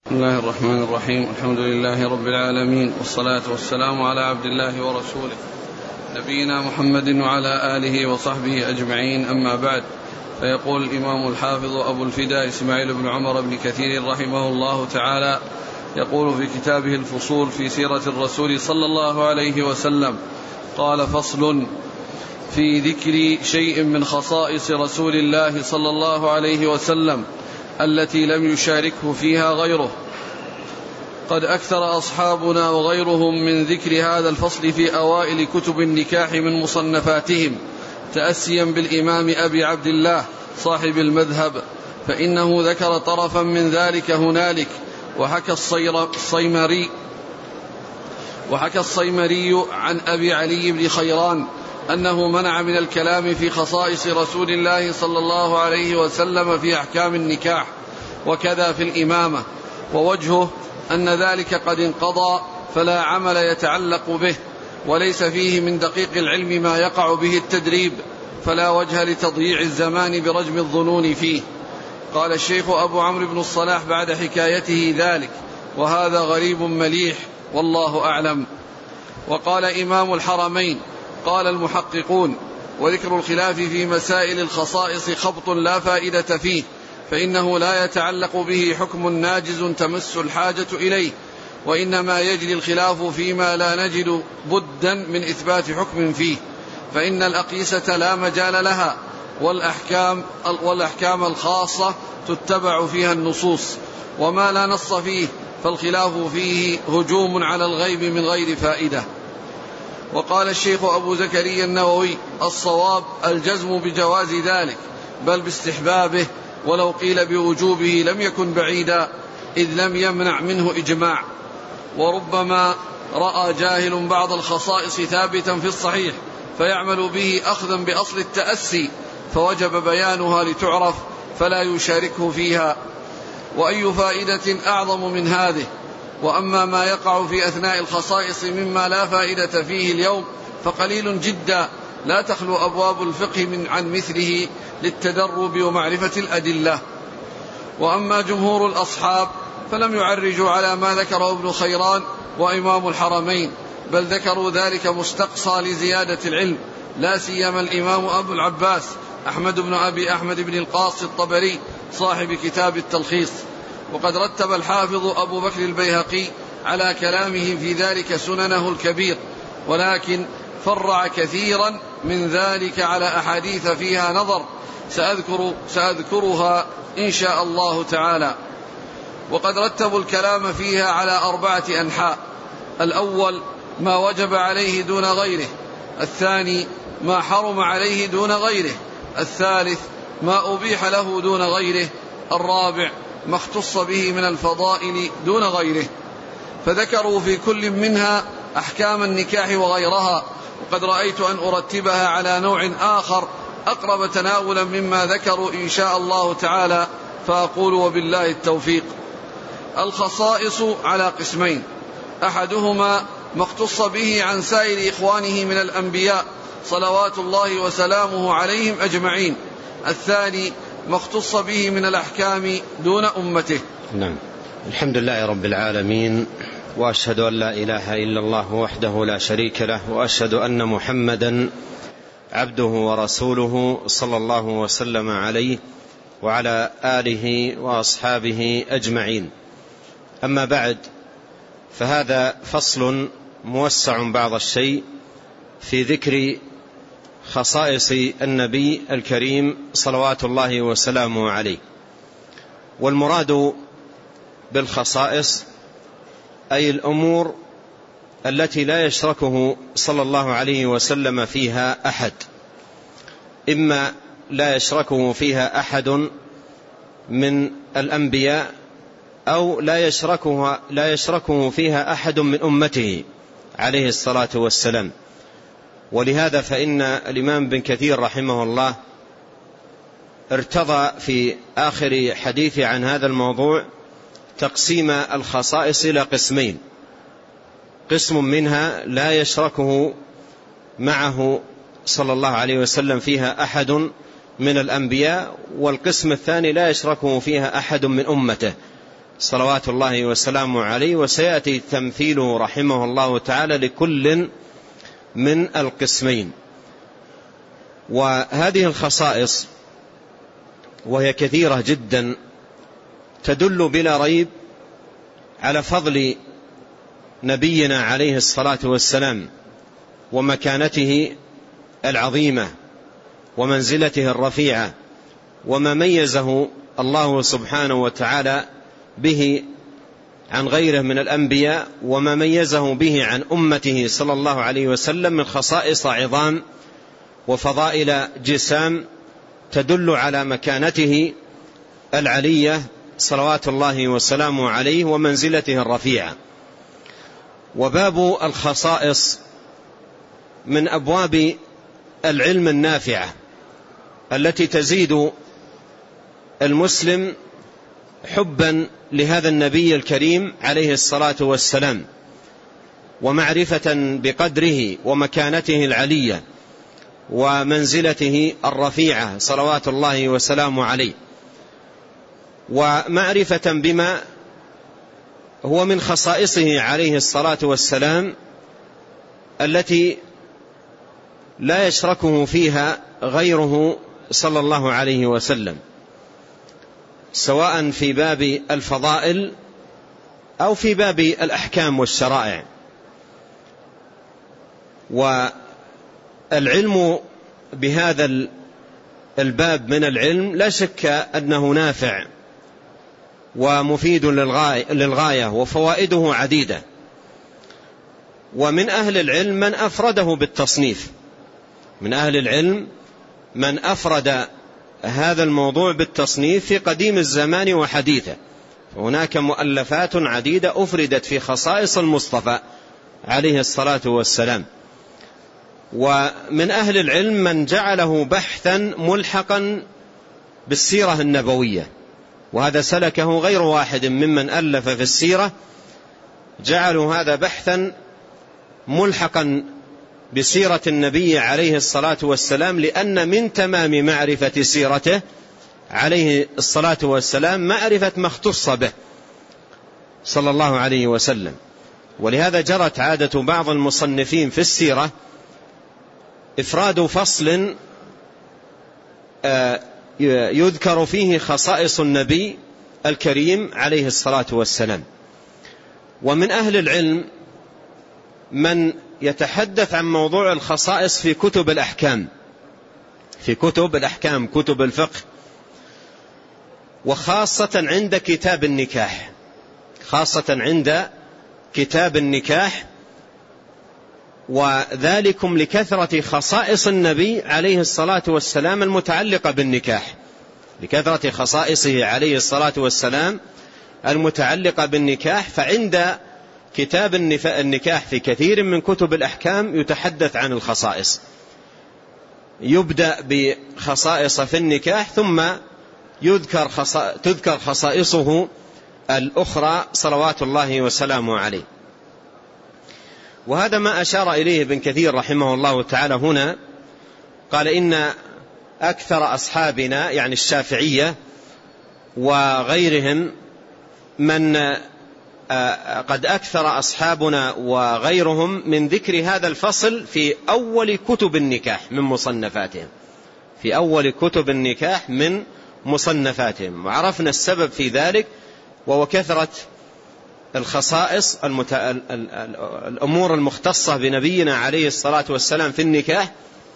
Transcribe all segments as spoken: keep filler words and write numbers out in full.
بسم الله الرحمن الرحيم. الحمد لله رب العالمين، والصلاة والسلام على عبد الله ورسوله نبينا محمد وعلى آله وصحبه أجمعين، أما بعد. فيقول الإمام الحافظ أبو الفداء إسماعيل بن عمر بن كثير رحمه الله تعالى، يقول في كتابه الفصول في سيرة الرسول صلى الله عليه وسلم: قال: فصل في ذكر شيء من خصائص رسول الله صلى الله عليه وسلم التي لم يشاركه فيها غيره. قد أكثر أصحابنا وغيرهم من ذكر هذا الفصل في أوائل كتب النكاح من مصنفاتهم، تأسيا بالإمام أبي عبد الله صاحب المذهب، فإنه ذكر طرفا من ذلك هنالك. وحكى الصيمري وحكى الصيمري عن أبي علي بن خيران أنه منع من الكلام في خصائص رسول الله صلى الله عليه وسلم في أحكام النكاح، وكذا في الإمامة. ووجهه أن ذلك قد انقضى، فلا عمل يتعلق به، وليس فيه من دقيق العلم ما يقع به التدريب، فلا وجه لتضييع الزمان برجم الظنون فيه. قال الشيخ أبو عمرو بن الصلاح بعد حكايته ذلك: وهذا غريب مليح والله أعلم. وقال إمام الحرمين: قال المحققون: وذكر الخلاف في مسائل الخصائص خبط لا فائدة فيه، فإنه لا يتعلق به حكم ناجز تمس الحاجة إليه، وإنما يجري الخلاف فيما لا نجد بدا من إثبات حكم فيه، فإن الأقيسة لا مجال لها، والأحكام, والأحكام الخاصة تتبع فيها النصوص، وما لا نص فيه فالخلاف فيه هجوم على الغيب من غير فائدة. وقال الشيخ أبو زكريا النووي: الصواب الجزم بجواز ذلك، بل باستحبابه، ولو قيل بوجوبه لم يكن بعيدا، إذ لم يمنع منه إجماع. وربما رأى جاهل بعض الخصائص ثابتا في الصحيح فيعمل به أخذا بأصل التأسي، فوجب بيانها لتعرف، فلا يشاركه فيها. وأي فائدة أعظم من هذه؟ وأما ما يقع في أثناء الخصائص مما لا فائدة فيه اليوم فقليل جدا، لا تخلو أبواب الفقه من عن مثله للتدرب ومعرفة الأدلة. وأما جمهور الأصحاب فلم يعرجوا على ما ذكره ابن خيران وإمام الحرمين، بل ذكروا ذلك مستقصى لزيادة العلم، لا سيما الإمام أبو العباس أحمد بن أبي أحمد بن القاص الطبري صاحب كتاب التلخيص. وقد رتب الحافظ أبو بكر البيهقي على كلامه في ذلك سننه الكبير، ولكن فرع كثيرا من ذلك على أحاديث فيها نظر سأذكر سأذكرها إن شاء الله تعالى. وقد رتبوا الكلام فيها على أربعة أنحاء: الأول ما وجب عليه دون غيره، الثاني ما حرم عليه دون غيره، الثالث ما أبيح له دون غيره، الرابع ما اختص به من الفضائل دون غيره. فذكروا في كل منها أحكام النكاح وغيرها، وقد رأيت أن أرتبها على نوع آخر أقرب تناولا مما ذكروا إن شاء الله تعالى، فأقول وبالله التوفيق. الخصائص على قسمين: أحدهما ما اختص به عن سائر إخوانه من الأنبياء صلوات الله وسلامه عليهم أجمعين، الثاني ما اختص به من الأحكام دون أمته. نعم. الحمد لله رب العالمين، وأشهد أن لا إله إلا الله وحده لا شريك له، وأشهد أن محمدا عبده ورسوله صلى الله وسلم عليه وعلى آله وأصحابه أجمعين. أما بعد، فهذا فصل موسع بعض الشيء في ذكر خصائص النبي الكريم صلوات الله وسلامه عليه. والمراد بالخصائص أي الأمور التي لا يشركه صلى الله عليه وسلم فيها أحد، إما لا يشركه فيها أحد من الأنبياء، أو لا يشركه, لا يشركه فيها أحد من أمته عليه الصلاة والسلام. ولهذا فإن الإمام بن كثير رحمه الله ارتضى في آخر حديث عن هذا الموضوع تقسيم الخصائص إلى قسمين: قسم منها لا يشركه معه صلى الله عليه وسلم فيها أحد من الأنبياء، والقسم الثاني لا يشركه فيها أحد من أمته صلوات الله وسلامه عليه، وسيأتي تمثيله رحمه الله تعالى لكل من القسمين. وهذه الخصائص وهي كثيرة جدا تدل بلا ريب على فضل نبينا عليه الصلاة والسلام ومكانته العظيمة ومنزلته الرفيعة، وما ميزه الله سبحانه وتعالى به عن غيره من الأنبياء، وما ميزه به عن أمته صلى الله عليه وسلم من خصائص عظام وفضائل جسام تدل على مكانته العلية صلوات الله وسلامه عليه ومنزلته الرفيعة. وباب الخصائص من أبواب العلم النافعة التي تزيد المسلم حبا لهذا النبي الكريم عليه الصلاة والسلام، ومعرفة بقدره ومكانته العلية ومنزلته الرفيعة صلوات الله وسلامه عليه، ومعرفة بما هو من خصائصه عليه الصلاة والسلام التي لا يشركه فيها غيره صلى الله عليه وسلم، سواء في باب الفضائل أو في باب الأحكام والشرائع. والعلم بهذا الباب من العلم لا شك أنه نافع ومفيد للغاية، وفوائده عديدة. ومن أهل العلم من أفرده بالتصنيف، من أهل العلم من أفرد هذا الموضوع بالتصنيف في قديم الزمان وحديثه، هناك مؤلفات عديدة أفردت في خصائص المصطفى عليه الصلاة والسلام. ومن أهل العلم من جعله بحثا ملحقا بالسيرة النبوية، وهذا سلكه غير واحد ممن ألف في السيرة، جعلوا هذا بحثا ملحقا بسيرة النبي عليه الصلاة والسلام، لأن من تمام معرفة سيرته عليه الصلاة والسلام معرفة ما اختص به صلى الله عليه وسلم. ولهذا جرت عادة بعض المصنفين في السيرة إفراد فصل يذكر فيه خصائص النبي الكريم عليه الصلاة والسلام. ومن أهل العلم من يتحدث عن موضوع الخصائص في كتب الأحكام، في كتب الأحكام كتب الفقه، وخاصة عند كتاب النكاح، خاصة عند كتاب النكاح، وذلكم لكثرة خصائص النبي عليه الصلاة والسلام المتعلقة بالنكاح، لكثرة خصائصه عليه الصلاة والسلام المتعلقة بالنكاح. فعند كتاب النكاح في كثير من كتب الأحكام يتحدث عن الخصائص، يبدأ بخصائص في النكاح ثم يذكر خصائص تذكر خصائصه الأخرى صلوات الله وسلامه عليه. وهذا ما أشار إليه ابن كثير رحمه الله تعالى هنا، قال إن أكثر أصحابنا يعني الشافعية وغيرهم من قد أكثر أصحابنا وغيرهم من ذكر هذا الفصل في أول كتب النكاح من مصنفاتهم، في أول كتب النكاح من مصنفاتهم. وعرفنا السبب في ذلك، وهو كثرة الخصائص المت... الأمور المختصة بنبينا عليه الصلاة والسلام في النكاح،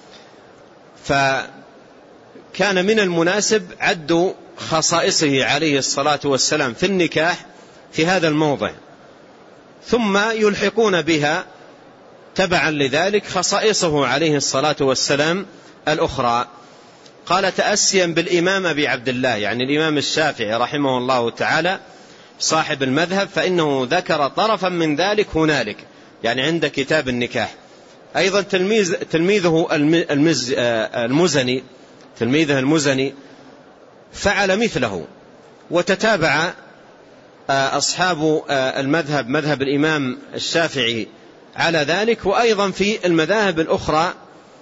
فكان من المناسب عد خصائصه عليه الصلاة والسلام في النكاح في هذا الموضع، ثم يلحقون بها تبعا لذلك خصائصه عليه الصلاة والسلام الأخرى. قال تأسيا بالإمام أبي عبد الله، يعني الإمام الشافعي رحمه الله تعالى صاحب المذهب، فإنه ذكر طرفا من ذلك هنالك، يعني عند كتاب النكاح. أيضا تلميذ تلميذه المز المزني تلميذه المزني فعل مثله، وتتابع أصحاب المذهب مذهب الإمام الشافعي على ذلك، وأيضا في المذاهب الأخرى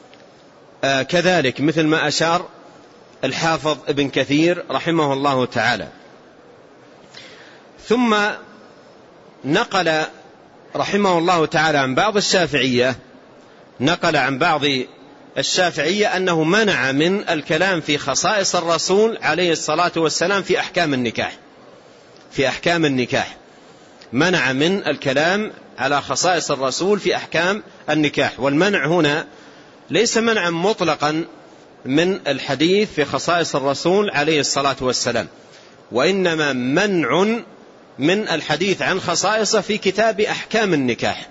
كذلك، مثل ما أشار الحافظ ابن كثير رحمه الله تعالى. ثم نقل رحمه الله تعالى عن بعض الشافعية نقل عن بعض الشافعية أنه منع من الكلام في خصائص الرسول عليه الصلاة والسلام في أحكام النكاح في أحكام النكاح منع من الكلام على خصائص الرسول في أحكام النكاح. والمنع هنا ليس منعا مطلقا من الحديث في خصائص الرسول عليه الصلاة والسلام، وإنما منع من الحديث عن خصائصه في كتاب أحكام النكاح.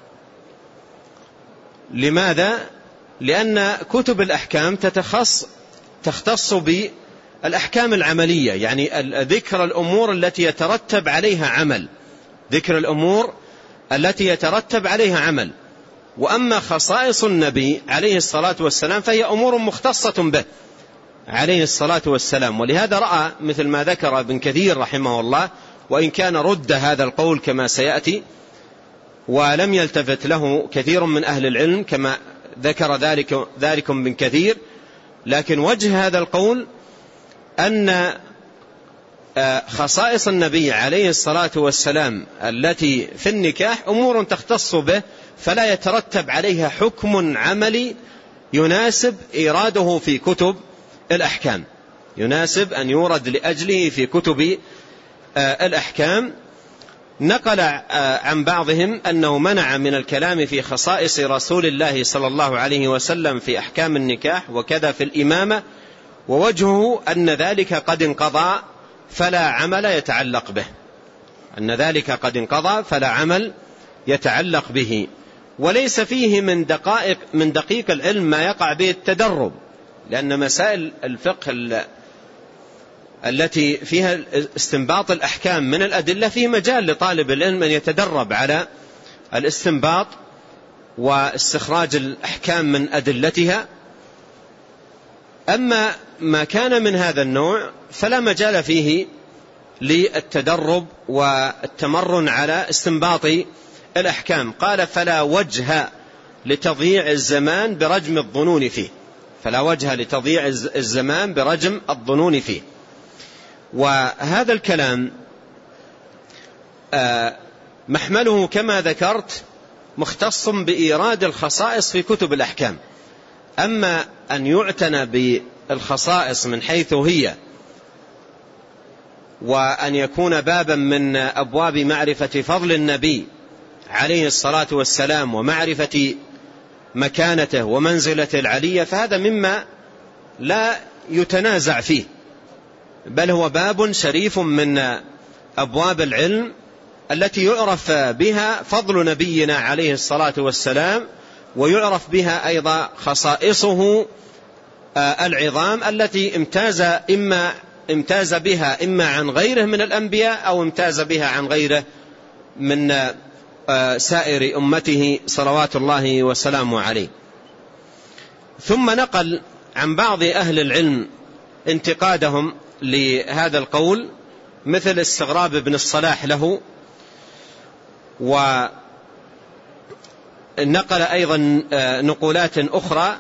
لماذا؟ لأن كتب الأحكام تتخص تختص بالأحكام العملية، يعني ذكر الأمور التي يترتب عليها عمل ذكر الأمور التي يترتب عليها عمل. وأما خصائص النبي عليه الصلاة والسلام فهي أمور مختصة به عليه الصلاة والسلام. ولهذا رأى مثل ما ذكر ابن كثير رحمه الله، وإن كان رد هذا القول كما سيأتي ولم يلتفت له كثير من أهل العلم كما ذكر ذلك ذلك ابن كثير، لكن وجه هذا القول أن خصائص النبي عليه الصلاة والسلام التي في النكاح أمور تختص به، فلا يترتب عليها حكم عملي يناسب إيراده في كتب الأحكام يناسب أن يورد لأجله في كتب الأحكام. نقل عن بعضهم أنه منع من الكلام في خصائص رسول الله صلى الله عليه وسلم في أحكام النكاح وكذا في الإمامة، ووجهه أن ذلك قد انقضى فلا عمل يتعلق به أن ذلك قد انقضى فلا عمل يتعلق به. وليس فيه من دقائق من دقيق العلم ما يقع به التدرب، لأن مسائل الفقه التي فيها استنباط الأحكام من الأدلة فيه مجال لطالب العلم أن يتدرب على الاستنباط واستخراج الأحكام من أدلتها. أما ما كان من هذا النوع فلا مجال فيه للتدرب والتمرن على استنباط الأحكام. قال فلا وجه لتضييع الزمان برجم الظنون فيه فلا وجه لتضييع الزمان برجم الظنون فيه. وهذا الكلام محمله كما ذكرت مختص بإيراد الخصائص في كتب الأحكام. أما أن يعتنى بالخصائص من حيث هي وأن يكون بابا من أبواب معرفة فضل النبي عليه الصلاة والسلام ومعرفة مكانته ومنزلته العلية، فهذا مما لا يتنازع فيه، بل هو باب شريف من أبواب العلم التي يعرف بها فضل نبينا عليه الصلاة والسلام، ويعرف بها أيضا خصائصه العظام التي امتاز إما امتاز بها إما عن غيره من الأنبياء أو امتاز بها عن غيره من سائر أمته صلوات الله وسلامه عليه. ثم نقل عن بعض أهل العلم انتقادهم لهذا القول، مثل استغراب ابن الصلاح له، ونقل أيضا نقولات أخرى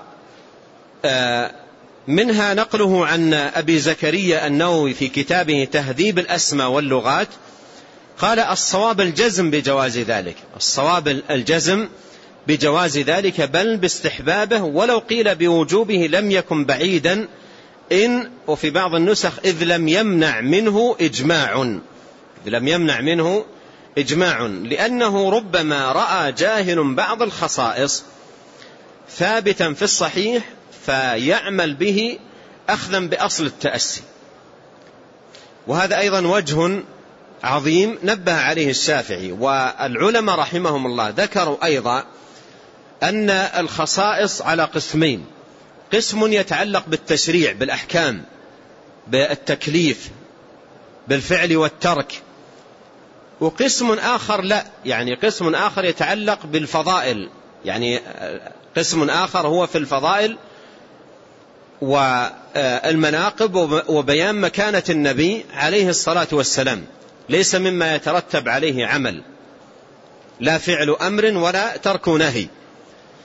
منها نقله عن أبي زكريا النووي في كتابه تهذيب الأسماء واللغات، قال الصواب الجزم بجواز ذلك الصواب الجزم بجواز ذلك بل باستحبابه، ولو قيل بوجوبه لم يكن بعيدا إن وفي بعض النسخ إذ لم يمنع منه إجماع إذ لم يمنع منه إجماع لأنه ربما رأى جاهل بعض الخصائص ثابتا في الصحيح فيعمل به أخذا بأصل التأسي. وهذا أيضا وجه عظيم نبه عليه الشافعي. والعلماء رحمهم الله ذكروا أيضا أن الخصائص على قسمين: قسم يتعلق بالتشريع بالأحكام بالتكليف بالفعل والترك، وقسم آخر لا، يعني قسم آخر يتعلق بالفضائل، يعني قسم آخر هو في الفضائل والمناقب وبيان مكانة النبي عليه الصلاة والسلام، ليس مما يترتب عليه عمل، لا فعل أمر ولا ترك نهي.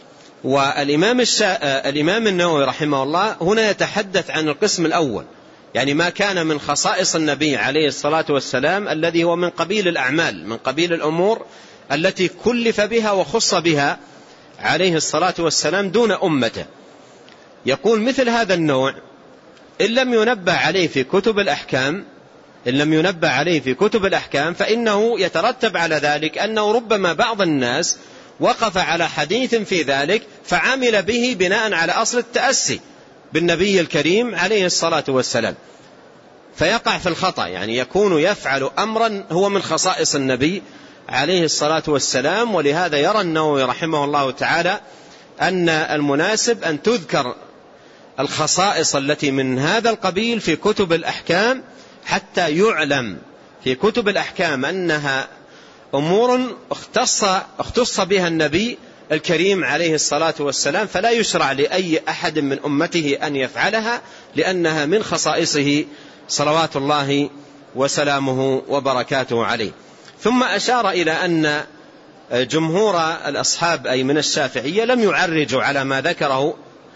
والإمام الشا... الإمام النووي رحمه الله هنا يتحدث عن القسم الأول، يعني ما كان من خصائص النبي عليه الصلاة والسلام الذي هو من قبيل الأعمال، من قبيل الأمور التي كلف بها وخص بها عليه الصلاة والسلام دون أمته. يقول مثل هذا النوع إن لم ينبه عليه في كتب الأحكام إن لم ينبه عليه في كتب الأحكام فإنه يترتب على ذلك أنه ربما بعض الناس وقف على حديث في ذلك فعمل به بناء على أصل التأسي بالنبي الكريم عليه الصلاة والسلام، فيقع في الخطأ، يعني يكون يفعل أمرا هو من خصائص النبي عليه الصلاة والسلام. ولهذا يرى النووي رحمه الله تعالى أن المناسب أن تذكر الخصائص التي من هذا القبيل في كتب الأحكام حتى يعلم في كتب الأحكام أنها أمور اختص, اختص بها النبي الكريم عليه الصلاة والسلام، فلا يشرع لأي أحد من أمته أن يفعلها لأنها من خصائصه صلوات الله وسلامه وبركاته عليه. ثم أشار إلى أن جمهور الأصحاب أي من الشافعية لم يعرجوا على ما ذكره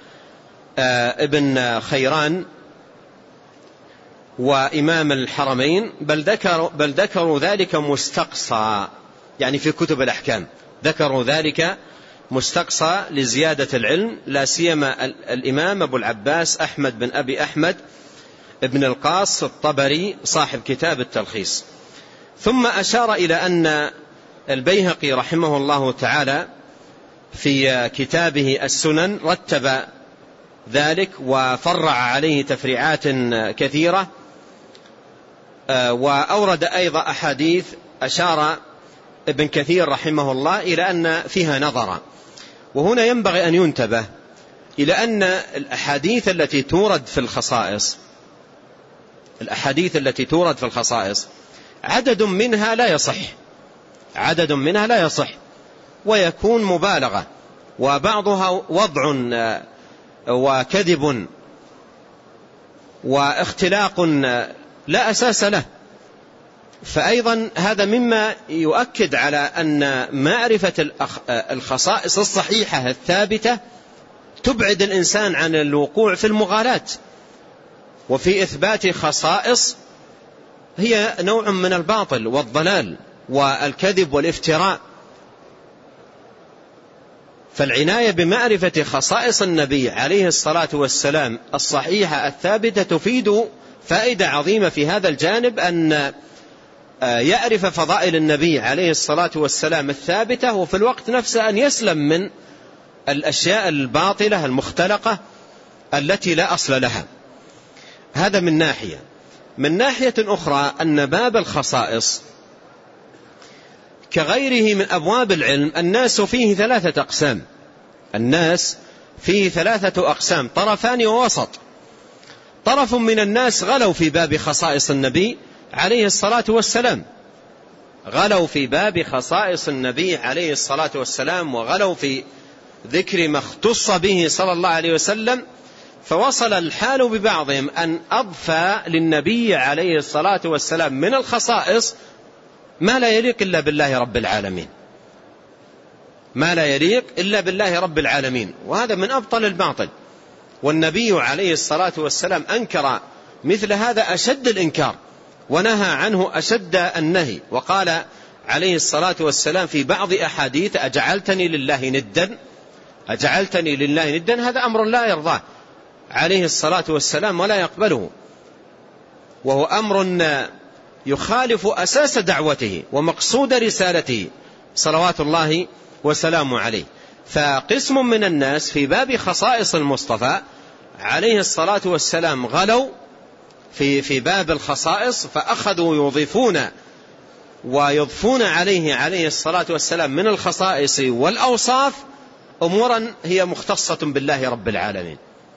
ابن خيران وإمام الحرمين، بل ذكروا, بل ذكروا ذلك مستقصى، يعني في كتب الأحكام ذكروا ذلك مستقصى لزيادة العلم، لا سيما الإمام أبو العباس أحمد بن أبي أحمد ابن القاص الطبري صاحب كتاب التلخيص. ثم أشار إلى أن البيهقي رحمه الله تعالى في كتابه السنن رتب ذلك وفرع عليه تفريعات كثيرة، وأورد أيضا أحاديث أشار ابن كثير رحمه الله إلى أن فيها نظرا. وهنا ينبغي أن ينتبه إلى أن الأحاديث التي تورد في الخصائص الأحاديث التي تورد في الخصائص عدد منها لا يصح عدد منها لا يصح ويكون مبالغة، وبعضها وضع وكذب واختلاق لا أساس له. فأيضا هذا مما يؤكد على أن معرفة الخصائص الصحيحة الثابتة تبعد الإنسان عن الوقوع في المغالاة، وفي إثبات خصائص هي نوع من الباطل والضلال والكذب والافتراء. فالعناية بمعرفة خصائص النبي عليه الصلاة والسلام الصحيحة الثابتة تفيد فائدة عظيمة في هذا الجانب، أن يعرف فضائل النبي عليه الصلاة والسلام الثابتة، وفي الوقت نفسه أن يسلم من الأشياء الباطلة المختلقة التي لا أصل لها. هذا من ناحية. من ناحية أخرى أن باب الخصائص كغيره من أبواب العلم الناس فيه ثلاثة أقسام الناس فيه ثلاثة أقسام طرفان ووسط. طرف من الناس غلوا في باب خصائص النبي عليه الصلاة والسلام غلوا في باب خصائص النبي عليه الصلاة والسلام وغلوا في ذكر ما اختص به صلى الله عليه وسلم، فوصل الحال ببعضهم أن أضفى للنبي عليه الصلاة والسلام من الخصائص ما لا يليق إلا بالله رب العالمين ما لا يليق إلا بالله رب العالمين وهذا من أبطل الباطل. والنبي عليه الصلاة والسلام أنكر مثل هذا أشد الإنكار ونهى عنه أشد النهي، وقال عليه الصلاة والسلام في بعض أحاديث أجعلتني لله ندا أجعلتني لله ندا هذا أمر لا يرضاه عليه الصلاة والسلام ولا يقبله، وهو أمر يخالف أساس دعوته ومقصود رسالته صلوات الله وسلامه عليه. فقسم من الناس في باب خصائص المصطفى عليه الصلاة والسلام غلوا في في باب الخصائص، فأخذوا يضيفون ويضفون عليه عليه الصلاة والسلام من الخصائص والأوصاف أمورا هي مختصة بالله رب العالمين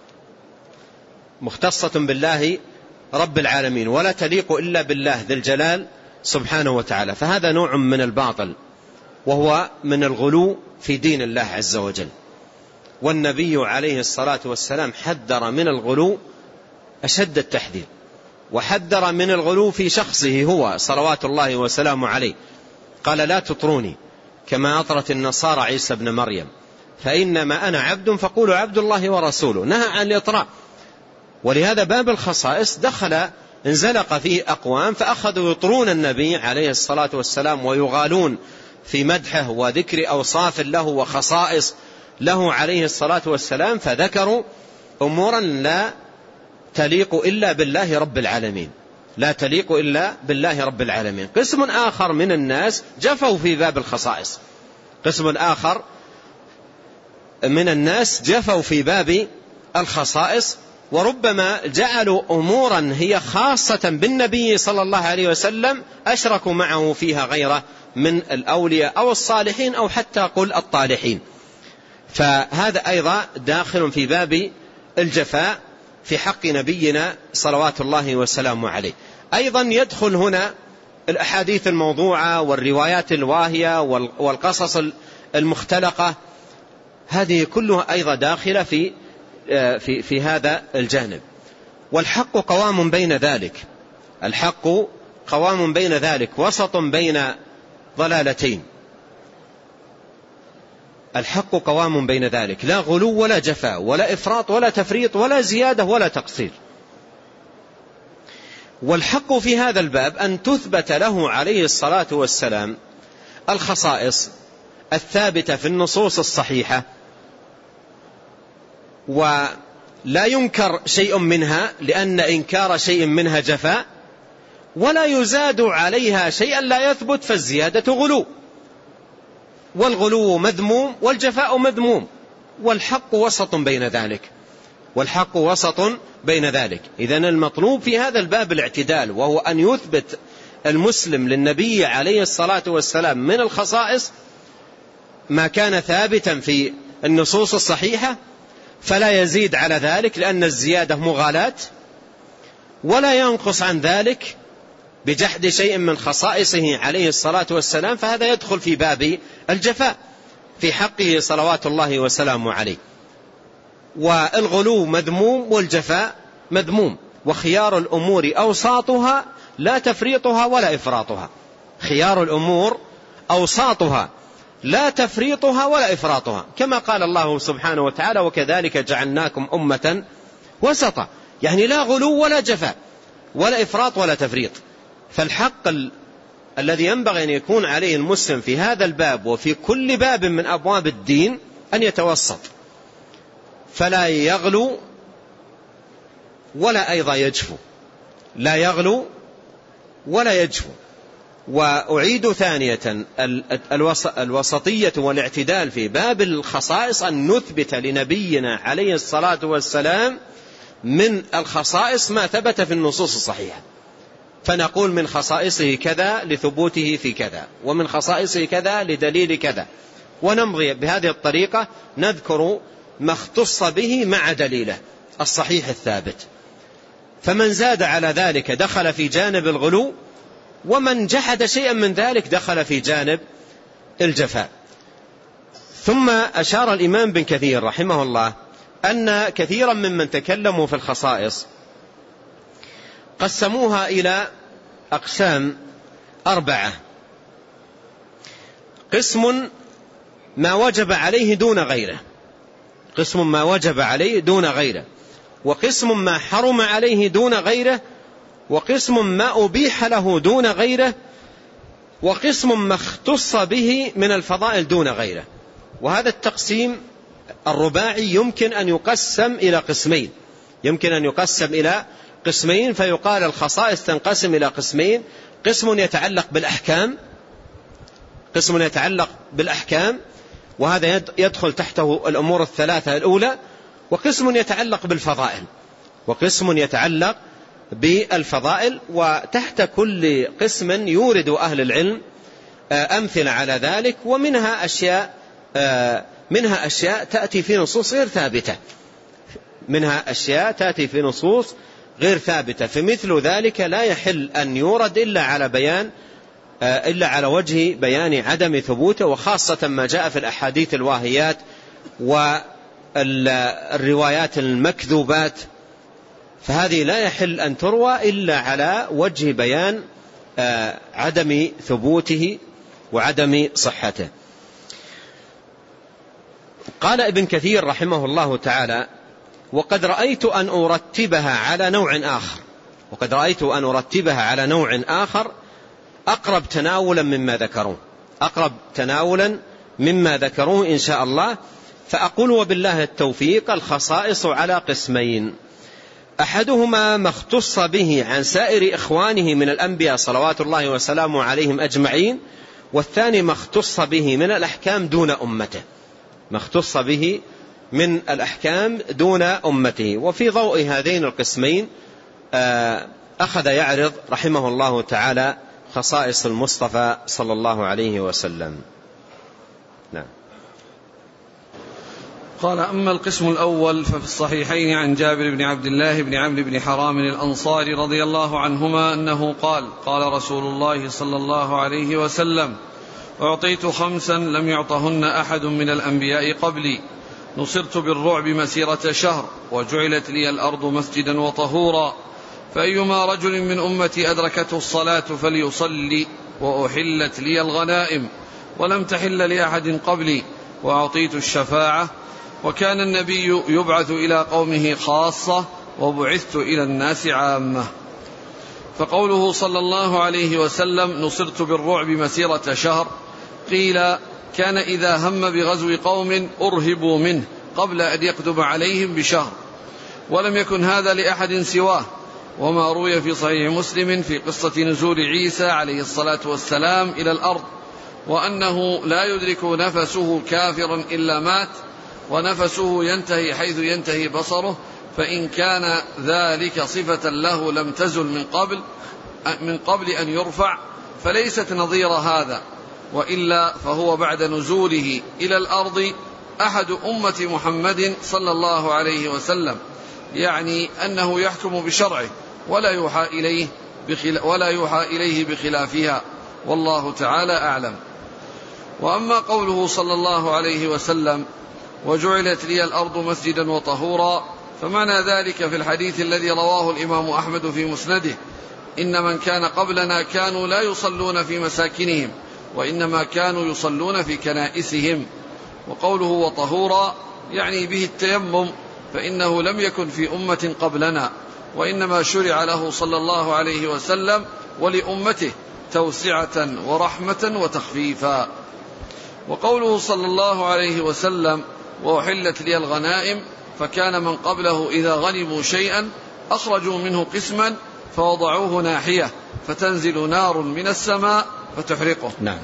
مختصة بالله رب العالمين ولا تليق إلا بالله ذي الجلال سبحانه وتعالى. فهذا نوع من الباطل وهو من الغلو في دين الله عز وجل. والنبي عليه الصلاة والسلام حذر من الغلو أشد التحذير، وحذر من الغلو في شخصه هو صلوات الله وسلامه عليه، قال لا تطروني كما أطرت النصارى عيسى بن مريم فإنما أنا عبد فقولوا عبد الله ورسوله. نهى عن الإطراء ولهذا باب الخصائص دخل انزلق فيه أقوام فأخذوا يطرون النبي عليه الصلاة والسلام ويغالون في مدحه وذكر أوصاف له وخصائص له عليه الصلاة والسلام، فذكروا أمورا لا تليق إلا بالله رب العالمين، لا تليق إلا بالله رب العالمين. قسم آخر من الناس جفوا في باب الخصائص، قسم آخر من الناس جفوا في باب الخصائص، وربما جعلوا أمورا هي خاصة بالنبي صلى الله عليه وسلم أشركوا معه فيها غيره من الأولياء أو الصالحين أو حتى قل الطالحين. فهذا أيضا داخل في باب الجفاء في حق نبينا صلوات الله وسلامه عليه. أيضا يدخل هنا الأحاديث الموضوعة والروايات الواهية والقصص المختلقة، هذه كلها أيضا داخلة في في في هذا الجانب. والحق قوام بين ذلك، الحق قوام بين ذلك، وسط بين ضلالتين. الحق قوام بين ذلك، لا غلو ولا جفاء ولا إفراط ولا تفريط ولا زيادة ولا تقصير. والحق في هذا الباب أن تثبت له عليه الصلاة والسلام الخصائص الثابتة في النصوص الصحيحة، ولا ينكر شيء منها لأن إنكار شيء منها جفاء، ولا يزاد عليها شيئا لا يثبت فالزيادة غلو، والغلو مذموم والجفاء مذموم، والحق وسط بين ذلك، والحق وسط بين ذلك. إذن المطلوب في هذا الباب الاعتدال، وهو أن يثبت المسلم للنبي عليه الصلاة والسلام من الخصائص ما كان ثابتا في النصوص الصحيحة، فلا يزيد على ذلك لأن الزيادة مغالاة، ولا ينقص عن ذلك بجحد شيء من خصائصه عليه الصلاة والسلام، فهذا يدخل في باب الجفاء في حقه صلوات الله وسلامه عليه. والغلو مذموم والجفاء مذموم، وخيار الأمور أوساطها لا تفريطها ولا إفراطها، خيار الأمور أوساطها لا تفريطها ولا إفراطها، كما قال الله سبحانه وتعالى وكذلك جعلناكم أمة وسطا، يعني لا غلو ولا جفاء ولا إفراط ولا تفريط. فالحق ال... الذي ينبغي أن يكون عليه المسلم في هذا الباب وفي كل باب من أبواب الدين أن يتوسط، فلا يغلو ولا أيضا يجفو، لا يغلو ولا يجفو. وأعيد ثانية الوسطية والاعتدال في باب الخصائص أن نثبت لنبينا عليه الصلاة والسلام من الخصائص ما ثبت في النصوص الصحيحة، فنقول من خصائصه كذا لثبوته في كذا، ومن خصائصه كذا لدليل كذا، ونمضي بهذه الطريقة نذكر ما اختص به مع دليله الصحيح الثابت. فمن زاد على ذلك دخل في جانب الغلو، ومن جحد شيئا من ذلك دخل في جانب الجفاء. ثم أشار الإمام بن كثير رحمه الله أن كثيرا ممن تكلموا في الخصائص قسموها إلى أقسام أربعة: قسم ما وجب عليه دون غيره، قسم ما وجب عليه دون غيره، وقسم ما حرم عليه دون غيره، وقسم ما أبيح له دون غيره، وقسم ما اختص به من الفضائل دون غيره. وهذا التقسيم الرباعي يمكن أن يقسم إلى قسمين، يمكن أن يقسم إلى قسمين فيقال الخصائص تنقسم إلى قسمين: قسم يتعلق بالأحكام، قسم يتعلق بالأحكام وهذا يدخل تحته الأمور الثلاثة الأولى، وقسم يتعلق بالفضائل، وقسم يتعلق بالفضائل. وتحت كل قسم يورد أهل العلم أمثلة على ذلك، ومنها أشياء منها أشياء تأتي في نصوص غير ثابتة، منها أشياء تأتي في نصوص غير ثابتة، فمثل ذلك لا يحل أن يورد إلا على بيان إلا على وجه بيان عدم ثبوته، وخاصة ما جاء في الأحاديث الواهيات والروايات المكذوبات، فهذه لا يحل أن تروى إلا على وجه بيان عدم ثبوته وعدم صحته. قال ابن كثير رحمه الله تعالى: وقد رأيت أن أرتبها على نوع آخر وقد رأيت أن أرتبها على نوع آخر أقرب تناولا مما ذكروه أقرب تناولا مما ذكروه إن شاء الله. فأقول وبالله التوفيق: الخصائص على قسمين: أحدهما ما اختص به عن سائر إخوانه من الأنبياء صلوات الله وسلامه عليهم أجمعين، والثاني ما اختص به من الأحكام دون أمته ما اختص به من الأحكام دون أمته. وفي ضوء هذين القسمين أخذ يعرض رحمه الله تعالى خصائص المصطفى صلى الله عليه وسلم. نعم. قال: أما القسم الأول ففي الصحيحين عن جابر بن عبد الله بن عمرو بن حرام الأنصاري رضي الله عنهما أنه قال: قال رسول الله صلى الله عليه وسلم: أعطيت خمسا لم يعطهن أحد من الأنبياء قبلي، نصرت بالرعب مسيرة شهر، وجعلت لي الأرض مسجدا وطهورا، فأيما رجل من أمتي أدركته الصلاة فليصلي، وأحلت لي الغنائم ولم تحل لأحد قبلي، وأعطيت الشفاعة، وكان النبي يبعث إلى قومه خاصة، وبعثت إلى الناس عامة. فقوله صلى الله عليه وسلم: نصرت بالرعب مسيرة شهر، قيل: كان إذا هم بغزو قوم أرهبوا منه قبل أن يقدم عليهم بشهر، ولم يكن هذا لأحد سواه. وما روي في صحيح مسلم في قصة نزول عيسى عليه الصلاة والسلام إلى الأرض، وأنه لا يدرك نفسه كافرا إلا مات، ونفسه ينتهي حيث ينتهي بصره، فإن كان ذلك صفة له لم تزل من قبل من قبل أن يرفع، فليست نظير هذا، وإلا فهو بعد نزوله إلى الأرض أحد أمة محمد صلى الله عليه وسلم، يعني أنه يحكم بشرعه ولا يوحى إليه ولا يوحى إليه بخلافها، والله تعالى أعلم. وأما قوله صلى الله عليه وسلم: وجعلت لي الأرض مسجدا وطهورا، فمعنى ذلك في الحديث الذي رواه الإمام أحمد في مسنده: إن من كان قبلنا كانوا لا يصلون في مساكنهم، وإنما كانوا يصلون في كنائسهم. وقوله وطهورا يعني به التيمم، فإنه لم يكن في أمة قبلنا، وإنما شرع له صلى الله عليه وسلم ولأمته توسعة ورحمة وتخفيفا. وقوله صلى الله عليه وسلم: وأحلت لي الغنائم، فكان من قبله إذا غنموا شيئا أخرجوا منه قسما فوضعوه ناحية فتنزل نار من السماء فتحرقه. نعم.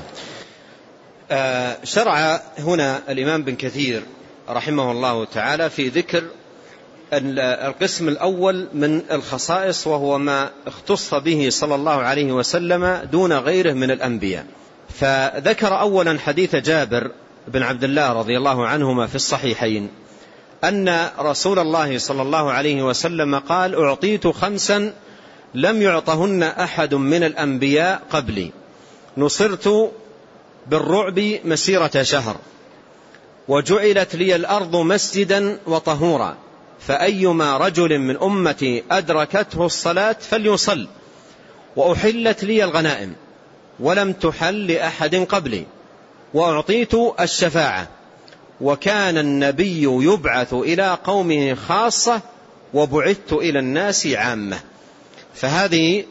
آه شرع هنا الإمام بن كثير رحمه الله تعالى في ذكر القسم الأول من الخصائص، وهو ما اختص به صلى الله عليه وسلم دون غيره من الأنبياء. فذكر أولا حديث جابر بن عبد الله رضي الله عنهما في الصحيحين أن رسول الله صلى الله عليه وسلم قال: أعطيت خمسا لم يعطهن أحد من الأنبياء قبلي، نصرت بالرعب مسيرة شهر، وجعلت لي الأرض مسجدا وطهورا، فأيما رجل من أمتي أدركته الصلاة فليصل، وأحلت لي الغنائم ولم تحل لأحد قبلي، وأعطيت الشفاعة، وكان النبي يبعث إلى قومه خاصة، وبعثت إلى الناس عامة. فهذه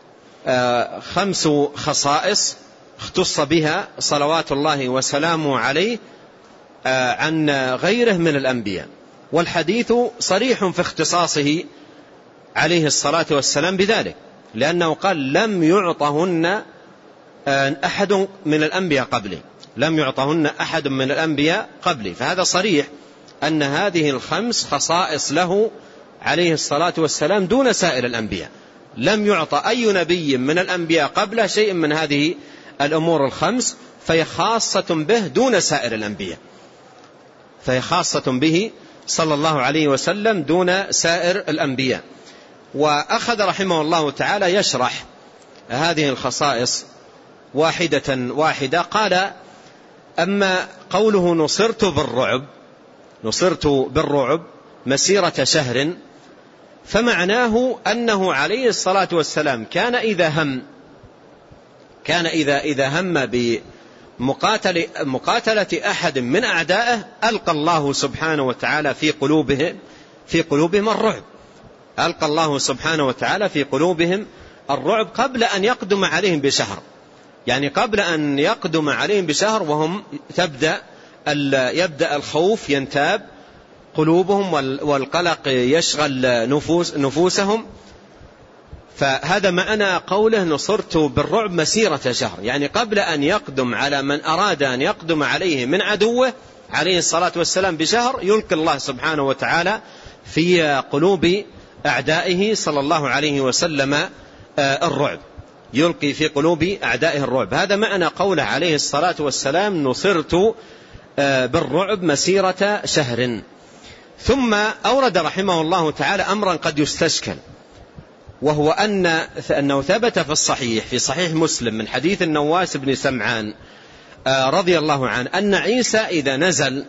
خمس خصائص اختص بها صلوات الله وسلامه عليه عن غيره من الأنبياء، والحديث صريح في اختصاصه عليه الصلاة والسلام بذلك، لأنه قال: لم يعطهن أحد من الأنبياء قبلي لم يعطهن أحد من الأنبياء قبلي فهذا صريح أن هذه الخمس خصائص له عليه الصلاة والسلام دون سائر الأنبياء. لم يعطى أي نبي من الأنبياء قبله شيء من هذه الأمور الخمس، فهي خاصة به دون سائر الأنبياء فهي خاصة به صلى الله عليه وسلم دون سائر الأنبياء. وأخذ رحمه الله تعالى يشرح هذه الخصائص واحدة واحدة. قال: أما قوله نصرت بالرعب نصرت بالرعب مسيرة شهر، فمعناه أنه عليه الصلاة والسلام كان إذا هم كان إذا إذا هم بمقاتلة أحد من أعدائه ألقى الله سبحانه وتعالى في قلوبهم في قلوبهم الرعب، ألقى الله سبحانه وتعالى في قلوبهم الرعب قبل أن يقدم عليهم بشهر، يعني قبل أن يقدم عليهم بشهر وهم تبدأ يبدأ الخوف ينتاب قلوبهم والقلق يشغل نفوس نفوسهم. فهذا معنى قوله نصرت بالرعب مسيرة شهر، يعني قبل أن يقدم على من أراد أن يقدم عليه من عدوه عليه الصلاة والسلام بشهر يلقي الله سبحانه وتعالى في قلوب أعدائه صلى الله عليه وسلم الرعب، يلقي في قلوب أعدائه الرعب. هذا معنى قوله عليه الصلاة والسلام نصرت بالرعب مسيرة شهر. ثم أورد رحمه الله تعالى أمرا قد يستشكل، وهو أن أنه ثبت في الصحيح في صحيح مسلم من حديث النواس بن سمعان رضي الله عنه أن عيسى إذا نزل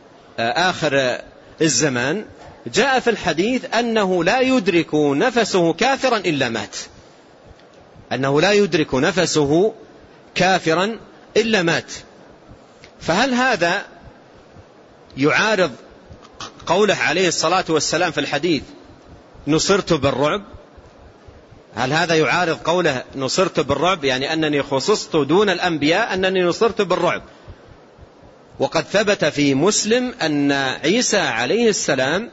آخر الزمان جاء في الحديث أنه لا يدرك نفسه كافرا إلا مات، أنه لا يدرك نفسه كافرا إلا مات. فهل هذا يعارض قوله عليه الصلاة والسلام في الحديث نصرت بالرعب؟ هل هذا يعارض قوله نصرت بالرعب، يعني أنني خصصت دون الأنبياء أنني نصرت بالرعب؟ وقد ثبت في مسلم أن عيسى عليه السلام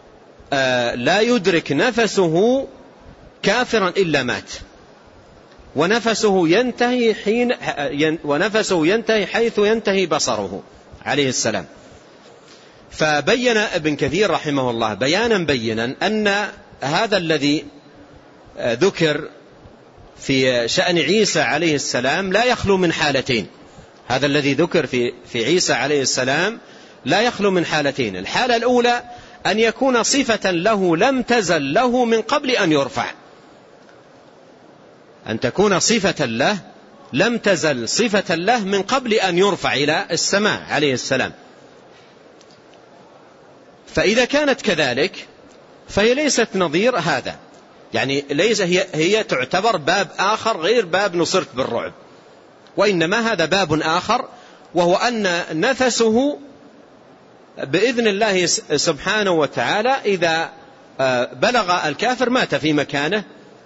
لا يدرك نفسه كافرا إلا مات، ونفسه ينتهي حين ونفسه ينتهي حيث ينتهي بصره عليه السلام. فبين ابن كثير رحمه الله بيانا بينا أن هذا الذي ذكر في شأن عيسى عليه السلام لا يخلو من حالتين، هذا الذي ذكر في في عيسى عليه السلام لا يخلو من حالتين. الحالة الأولى أن يكون صفة له لم تزل له من قبل أن يرفع، أن تكون صفة له لم تزل صفة له من قبل أن يرفع إلى السماء عليه السلام. فإذا كانت كذلك فهي ليست نظير هذا، يعني ليس هي, هي تعتبر باب آخر غير باب نصرت بالرعب، وإنما هذا باب آخر، وهو أن نفسه بإذن الله سبحانه وتعالى إذا بلغ الكافر مات في مكانه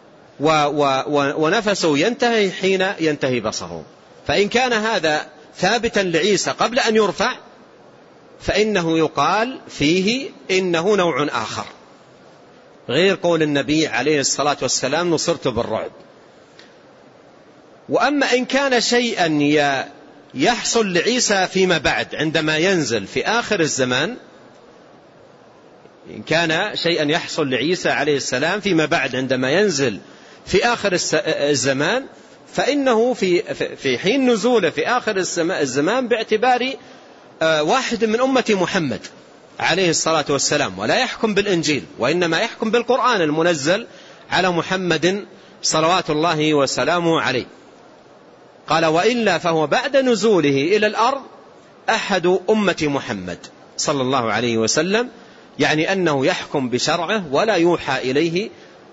ونفسه ينتهي حين ينتهي بصره. فإن كان هذا ثابتا لعيسى قبل أن يرفع فإنه يقال فيه إنه نوع آخر غير قول النبي عليه الصلاة والسلام نصرت بالرعب. وأما إن كان شيئا يحصل لعيسى فيما بعد عندما ينزل في آخر الزمان، إن كان شيئا يحصل لعيسى عليه السلام فيما بعد عندما ينزل في آخر الزمان فإنه في في حين نزوله في آخر الزمان باعتبار واحد من أمة محمد عليه الصلاة والسلام، ولا يحكم بالإنجيل وإنما يحكم بالقرآن المنزل على محمد صلوات الله وسلامه عليه. قال وإلا فهو بعد نزوله إلى الأرض أحد أمة محمد صلى الله عليه وسلم، يعني أنه يحكم بشرعه ولا يوحى إليه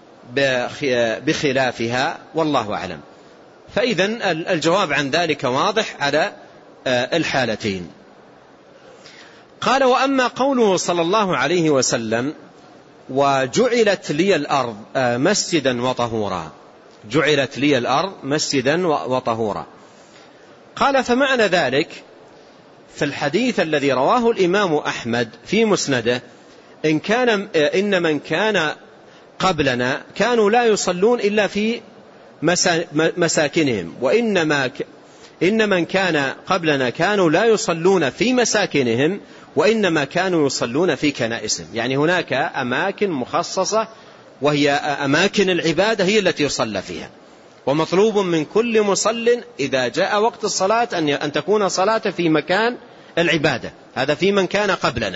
بخلافها، والله أعلم. فإذن الجواب عن ذلك واضح على الحالتين. قال وأما قوله صلى الله عليه وسلم وجعلت لي الأرض مسجدا وطهورا، جعلت لي الأرض مسجدا وطهورا، قال فمعنى ذلك في الحديث الذي رواه الإمام أحمد في مسنده إن كان إن من كان قبلنا كانوا لا يصلون إلا في مساكنهم، وإنما إن من كان قبلنا كانوا لا يصلون في مساكنهم وإنما كانوا يصلون في كنائسهم. يعني هناك أماكن مخصصة وهي أماكن العبادة هي التي يصلى فيها، ومطلوب من كل مصل إذا جاء وقت الصلاة أن تكون صلاة في مكان العبادة. هذا في من كان قبلنا.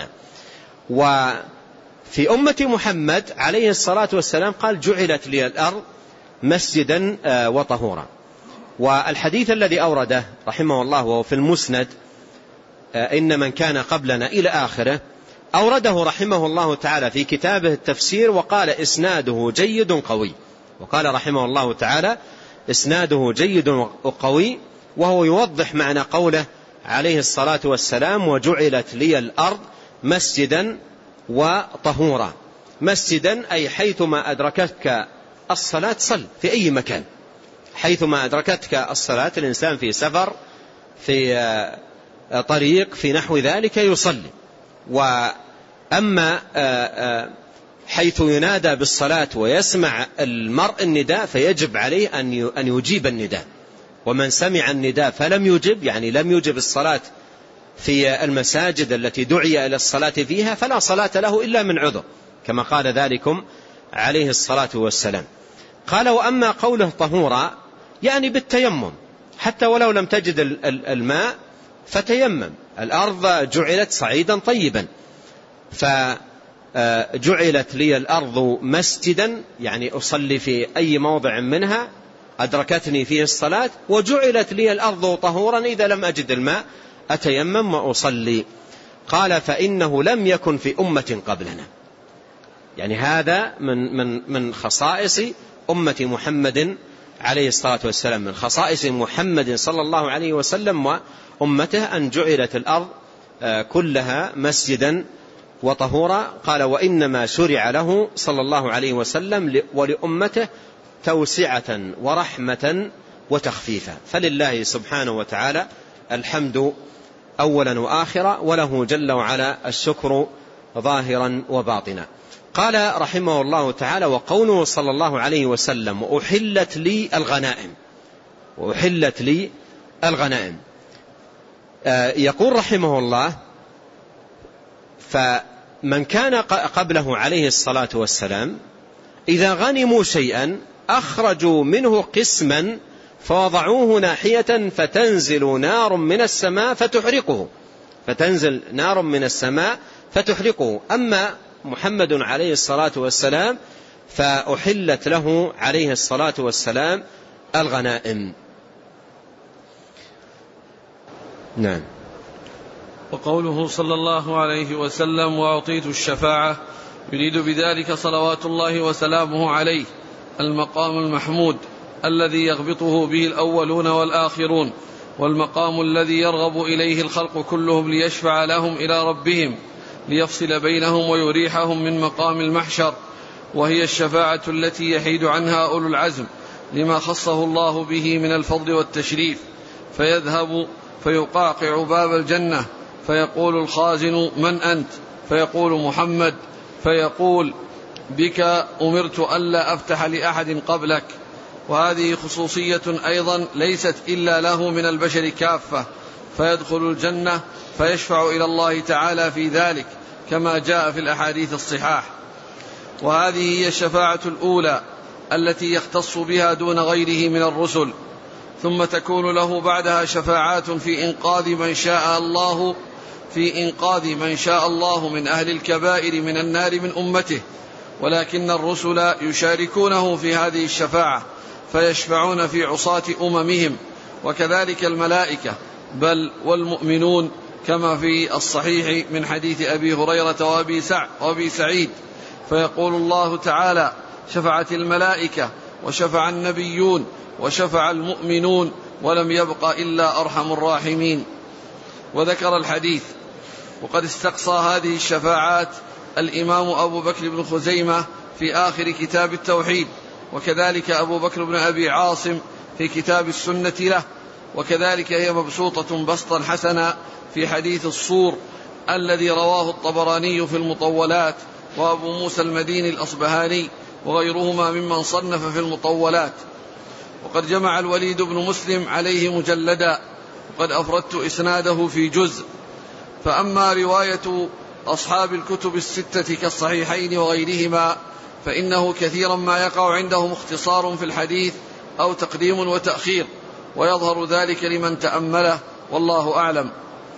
وفي أمة محمد عليه الصلاة والسلام قال جعلت لي الأرض مسجدا وطهورا. والحديث الذي أورده رحمه الله وهو في المسند إن من كان قبلنا إلى آخره أورده رحمه الله تعالى في كتابه التفسير وقال إسناده جيد قوي، وقال رحمه الله تعالى إسناده جيد وقوي، وهو يوضح معنى قوله عليه الصلاة والسلام وجعلت لي الأرض مسجدا وطهورا. مسجدا أي حيثما أدركتك الصلاة صل في أي مكان، حيثما أدركتك الصلاة، الإنسان في سفر في طريق في نحو ذلك يصلي. وأما حيث ينادى بالصلاة ويسمع المرء النداء فيجب عليه أن يجيب النداء، ومن سمع النداء فلم يجب يعني لم يجب الصلاة في المساجد التي دعي إلى الصلاة فيها فلا صلاة له إلا من عذر، كما قال ذلكم عليه الصلاة والسلام. قال وأما قوله طهورا يعني بالتيمم، حتى ولو لم تجد الماء فتيمم، الأرض جعلت صعيدا طيبا، فجعلت لي الأرض مسجدا يعني أصلي في أي موضع منها أدركتني فيه الصلاة، وجعلت لي الأرض طهورا إذا لم أجد الماء أتيمم وأصلي. قال فإنه لم يكن في أمة قبلنا، يعني هذا من, من, من خصائص أمة محمد عليه الصلاة والسلام، من خصائص محمد صلى الله عليه وسلم وأمته أن جعلت الأرض كلها مسجدا وطهورا. قال وإنما شرع له صلى الله عليه وسلم ولأمته توسعة ورحمة وتخفيفا، فلله سبحانه وتعالى الحمد أولا وآخرا، وله جل وعلا الشكر ظاهرا وباطنا. قال رحمه الله تعالى وقوله صلى الله عليه وسلم وأحلت لي الغنائم، وأحلت لي الغنائم، يقول رحمه الله فمن كان قبله عليه الصلاة والسلام إذا غنموا شيئا أخرجوا منه قسما فوضعوه ناحية فتنزل نار من السماء فتحرقه، فتنزل نار من السماء فتحرقه. أما محمد عليه الصلاة والسلام فأحلت له عليه الصلاة والسلام الغنائم. نعم. وقوله صلى الله عليه وسلم وأعطيت الشفاعة يريد بذلك صلوات الله وسلامه عليه المقام المحمود الذي يغبطه به الأولون والآخرون، والمقام الذي يرغب إليه الخلق كلهم ليشفع لهم إلى ربهم ليفصل بينهم ويريحهم من مقام المحشر، وهي الشفاعة التي يحيد عنها أولو العزم لما خصه الله به من الفضل والتشريف، فيذهب فيقاقع باب الجنة فيقول الخازن من أنت؟ فيقول محمد، فيقول بك أمرت ألا أفتح لأحد قبلك. وهذه خصوصية أيضا ليست إلا له من البشر كافة، فيدخل الجنة فيشفع إلى الله تعالى في ذلك كما جاء في الأحاديث الصحاح. وهذه هي الشفاعة الأولى التي يختص بها دون غيره من الرسل، ثم تكون له بعدها شفاعات في إنقاذ من شاء الله في إنقاذ من شاء الله من أهل الكبائر من النار من أمته، ولكن الرسل يشاركونه في هذه الشفاعة فيشفعون في عصاة أممهم، وكذلك الملائكة بل والمؤمنون، كما في الصحيح من حديث أبي هريرة وأبي سعيد، فيقول الله تعالى شفعت الملائكة وشفع النبيون وشفع المؤمنون ولم يبق إلا أرحم الراحمين. وذكر الحديث. وقد استقصى هذه الشفاعات الإمام أبو بكر بن خزيمة في آخر كتاب التوحيد، وكذلك أبو بكر بن أبي عاصم في كتاب السنة له، وكذلك هي مبسوطة بسطا حسنا في حديث الصور الذي رواه الطبراني في المطولات وأبو موسى المديني الأصبهاني وغيرهما ممن صنف في المطولات. وقد جمع الوليد بن مسلم عليه مجلدا، وقد أفردت إسناده في جزء. فأما رواية أصحاب الكتب الستة كالصحيحين وغيرهما فإنه كثيرا ما يقع عندهم اختصار في الحديث أو تقديم وتأخير، ويظهر ذلك لمن تأمله والله أعلم.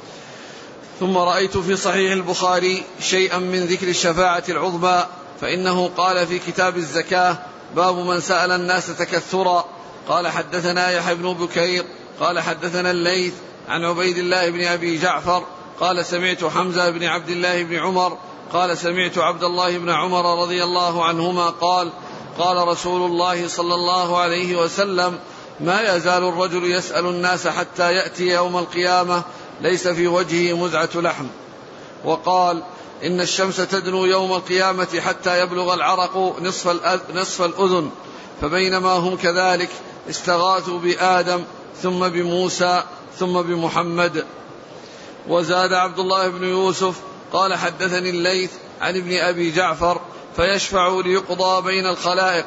ثم رأيت في صحيح البخاري شيئا من ذكر الشفاعة العظمى، فإنه قال في كتاب الزكاة باب من سأل الناس تكثرا. قال حدثنا يحيى بن بكير قال حدثنا الليث عن عبيد الله بن أبي جعفر قال سمعت حمزة بن عبد الله بن عمر قال سمعت عبد الله بن عمر رضي الله عنهما قال قال رسول الله صلى الله عليه وسلم ما يزال الرجل يسأل الناس حتى يأتي يوم القيامة ليس في وجهه مزعة لحم. وقال إن الشمس تدنو يوم القيامة حتى يبلغ العرق نصف الأذن، فبينما هم كذلك استغاثوا بآدم ثم بموسى ثم بمحمد. وزاد عبد الله بن يوسف قال حدثني الليث عن ابن أبي جعفر فيشفع ليقضى بين الخلائق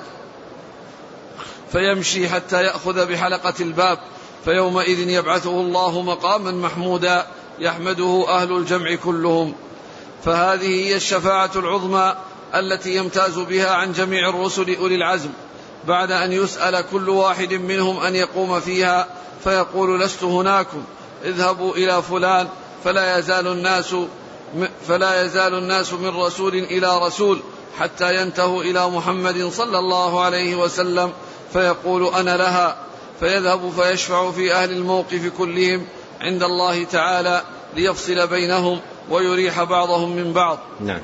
فيمشي حتى يأخذ بحلقة الباب، فيومئذ يبعثه الله مقاما محمودا يحمده أهل الجمع كلهم. فهذه هي الشفاعة العظمى التي يمتاز بها عن جميع الرسل أولي العزم، بعد أن يسأل كل واحد منهم أن يقوم فيها فيقول لست هناكم، اذهبوا إلى فلان، فلا يزال الناس فلا يزال الناس من رسول إلى رسول حتى ينتهوا إلى محمد صلى الله عليه وسلم فيقول أنا لها، فيذهب فيشفع في أهل الموقف كلهم عند الله تعالى ليفصل بينهم ويريح بعضهم من بعض. نعم.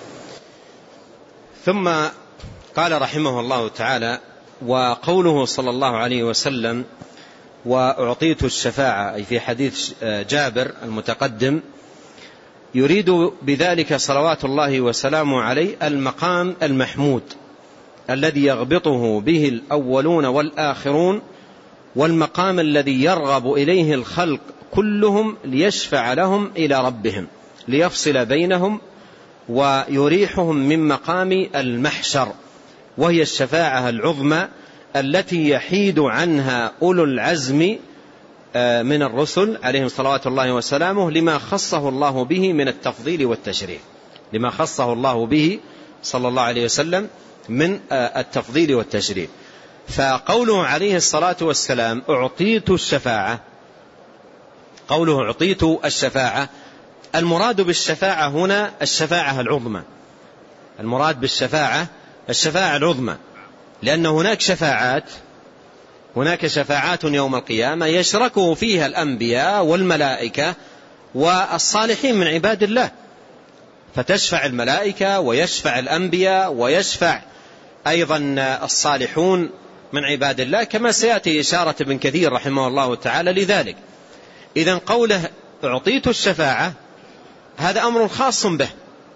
ثم قال رحمه الله تعالى: وقوله صلى الله عليه وسلم وأعطيت الشفاعة، أي في حديث جابر المتقدم، يريد بذلك صلوات الله وسلامه عليه المقام المحمود الذي يغبطه به الأولون والآخرون، والمقام الذي يرغب إليه الخلق كلهم ليشفع لهم إلى ربهم ليفصل بينهم ويريحهم من مقام المحشر، وهي الشفاعة العظمى التي يحيد عنها أولو العزم من الرسل عليهم صلوات الله وسلامه لما خصه الله به من التفضيل والتشريف، لما خصه الله به صلى الله عليه وسلم من التفضيل والتشريف. فقوله عليه الصلاة والسلام أعطيت الشفاعة، قوله أعطيت الشفاعة، المراد بالشفاعة هنا الشفاعة العظمى، المراد بالشفاعة الشفاعة العظمى، لأن هناك شفاعات هناك شفاعات يوم القيامة يشركه فيها الأنبياء والملائكة والصالحين من عباد الله، فتشفع الملائكة ويشفع الأنبياء ويشفع أيضا الصالحون من عباد الله، كما سيأتي إشارة ابن كثير رحمه الله تعالى لذلك. إذن قوله أعطيت الشفاعة هذا أمر خاص به،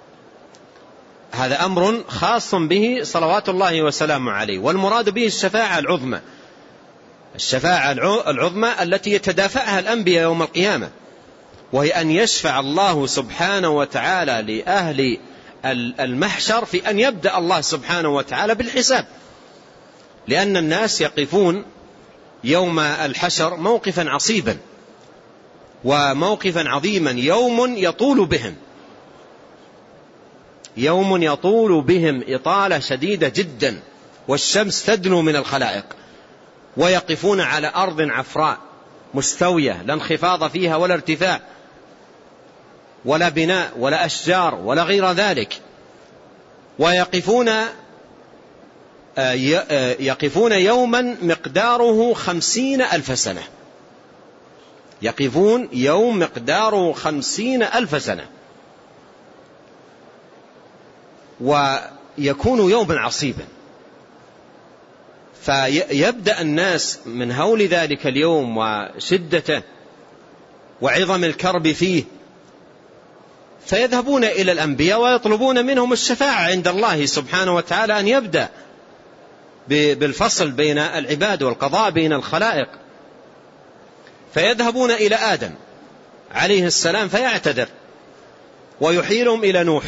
هذا أمر خاص به صلوات الله وسلامه عليه، والمراد به الشفاعة العظمى، الشفاعة العظمى التي يتدافعها الأنبياء يوم القيامة، وهي أن يشفع الله سبحانه وتعالى لأهل المحشر في أن يبدأ الله سبحانه وتعالى بالحساب، لأن الناس يقفون يوم الحشر موقفا عصيبا وموقفا عظيما، يوم يطول بهم يوم يطول بهم إطالة شديدة جدا، والشمس تدنو من الخلائق، ويقفون على أرض عفراء مستوية لا انخفاض فيها ولا ارتفاع ولا بناء ولا أشجار ولا غير ذلك، ويقفون يقفون يوما مقداره خمسين ألف سنة، يقفون يوم مقداره خمسين ألف سنة، ويكون يوما عصيبا. فيبدأ الناس من هول ذلك اليوم وشدته وعظم الكرب فيه، فيذهبون إلى الأنبياء ويطلبون منهم الشفاعة عند الله سبحانه وتعالى أن يبدأ بالفصل بين العباد والقضاء بين الخلائق، فيذهبون إلى آدم عليه السلام فيعتذر ويحيلهم إلى نوح،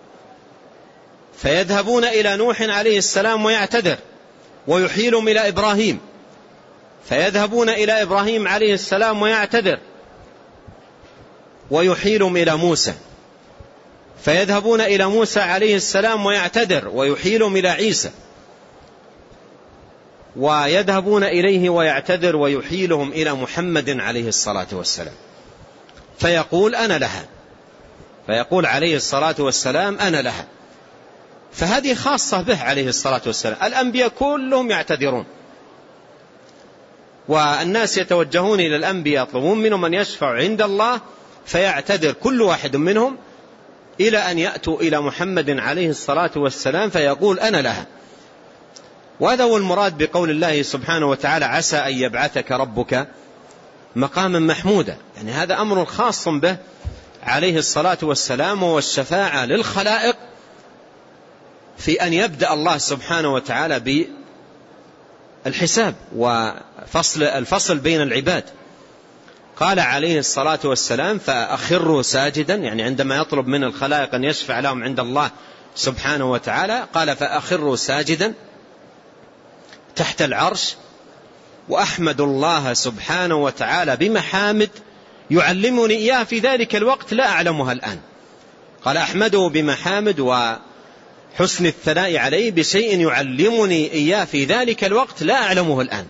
فيذهبون إلى نوح عليه السلام ويعتذر ويحيلهم إلى إبراهيم، فيذهبون إلى إبراهيم عليه السلام ويعتذر ويحيلهم إلى موسى، فيذهبون إلى موسى عليه السلام ويعتذر ويحيلهم إلى عيسى، ويذهبون إليه ويعتذر ويحيلهم إلى محمد عليه الصلاة والسلام، فيقول أنا لها، فيقول عليه الصلاة والسلام أنا لها. فهذه خاصة به عليه الصلاة والسلام، الأنبياء كلهم يعتذرون، والناس يتوجهون إلى الأنبياء يطلبون منهم أن يشفعوا عند الله، فيعتذر كل واحد منهم إلى أن يأتوا إلى محمد عليه الصلاة والسلام فيقول أنا لها. وهذا هو المراد بقول الله سبحانه وتعالى عسى أن يبعثك ربك مقاما محمودا، يعني هذا أمر خاص به عليه الصلاة والسلام والشفاعة للخلائق في أن يبدأ الله سبحانه وتعالى بالحساب وفصل الفصل بين العباد. قال عليه الصلاة والسلام فأخروا ساجدا، يعني عندما يطلب من الخلائق أن يشفع لهم عند الله سبحانه وتعالى قال فأخروا ساجدا تحت العرش وأحمد الله سبحانه وتعالى بمحامد يعلمني إياه في ذلك الوقت لا أعلمها الآن. قال أحمده بمحامد وحسن الثناء عليه بشيء يعلمني إياه في ذلك الوقت لا أعلمه الآن.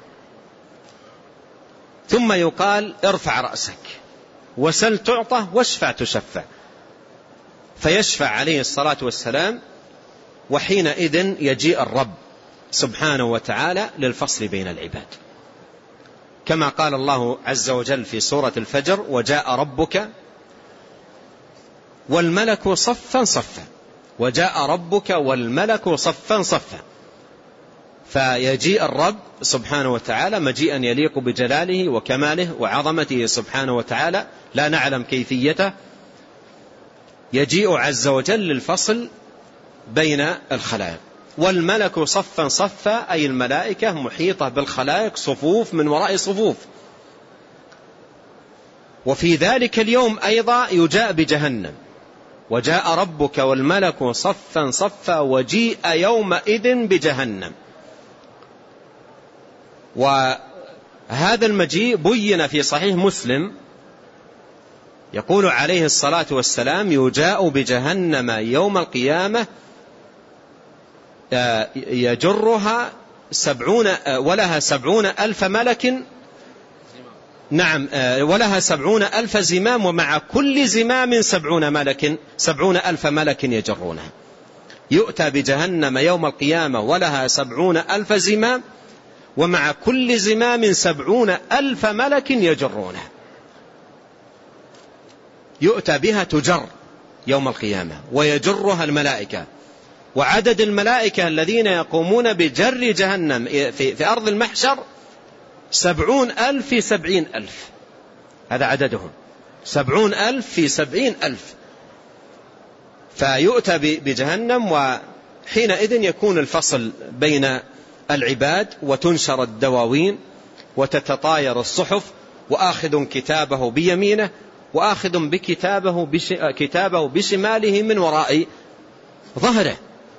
ثم يقال ارفع رأسك وسل تعطى واشفع تشفع، فيشفع عليه الصلاة والسلام، وحينئذ يجيء الرب سبحانه وتعالى للفصل بين العباد، كما قال الله عز وجل في سورة الفجر وجاء ربك والملك صفا صفا، وجاء ربك والملك صفا صفا. فيجيء الرب سبحانه وتعالى مجيئا يليق بجلاله وكماله وعظمته سبحانه وتعالى لا نعلم كيفيته، يجيء عز وجل للفصل بين الخلائق. والملك صفا صفا أي الملائكة محيطة بالخلائق صفوف من وراء صفوف. وفي ذلك اليوم أيضا يجاء بجهنم وجاء ربك والملك صفا صفا وجيء يومئذ بجهنم. وهذا المجيء بين في صحيح مسلم، يقول عليه الصلاة والسلام يجاء بجهنم يوم القيامة يجرها سبعون ولها سبعون ألف ملك، نعم ولها سبعون ألف زمام ومع كل زمام سبعون ملك سبعون ألف ملك يجرونها. يؤتى بجهنم يوم القيامة ولها سبعون ألف زمام ومع كل زمام سبعون ألف ملك يجرونها. يؤتى بها تجر يوم القيامة ويجرها الملائكة، وعدد الملائكة الذين يقومون بجر جهنم في, في أرض المحشر سبعون ألف في سبعين ألف، هذا عددهم سبعون ألف في سبعين ألف. فيؤتى بجهنم، وحينئذ يكون الفصل بين العباد وتنشر الدواوين وتتطاير الصحف، وآخذ كتابه بيمينه وآخذ بكتابه بش... كتابه بشماله من وراء ظهره.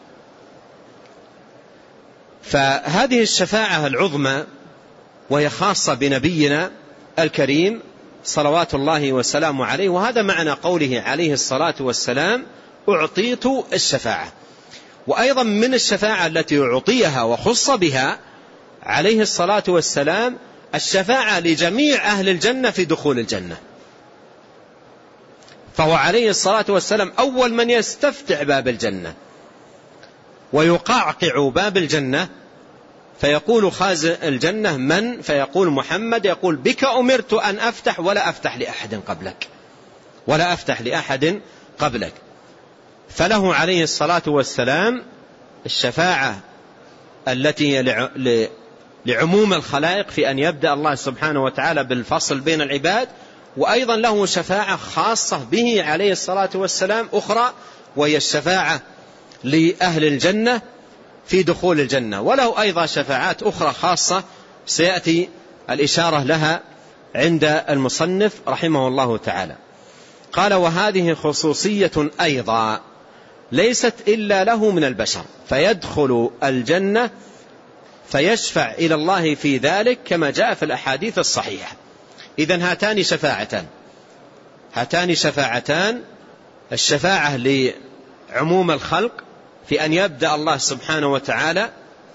فهذه الشفاعة العظمى وهي خاصة بنبينا الكريم صلوات الله وسلامه عليه، وهذا معنى قوله عليه الصلاة والسلام أعطيت الشفاعة. وأيضا من الشفاعة التي أعطيها وخص بها عليه الصلاة والسلام الشفاعة لجميع أهل الجنة في دخول الجنة، فهو عليه الصلاة والسلام أول من يستفتح باب الجنة ويقعقع باب الجنة، فيقول خازن الجنة من؟ فيقول محمد، يقول بك أمرت أن أفتح ولا أفتح لأحد قبلك ولا أفتح لأحد قبلك. فله عليه الصلاة والسلام الشفاعة التي لعموم الخلائق في أن يبدأ الله سبحانه وتعالى بالفصل بين العباد، وأيضا له شفاعة خاصة به عليه الصلاة والسلام أخرى، وهي الشفاعة لأهل الجنة في دخول الجنة. وله أيضا شفاعات أخرى خاصة سيأتي الإشارة لها عند المصنف رحمه الله تعالى. قال وهذه خصوصية أيضا ليست إلا له من البشر، فيدخل الجنة فيشفع إلى الله في ذلك كما جاء في الأحاديث الصحيحة. إذن هاتان شفاعتان هاتان شفاعتان الشفاعة لعموم الخلق في أن يبدأ الله سبحانه وتعالى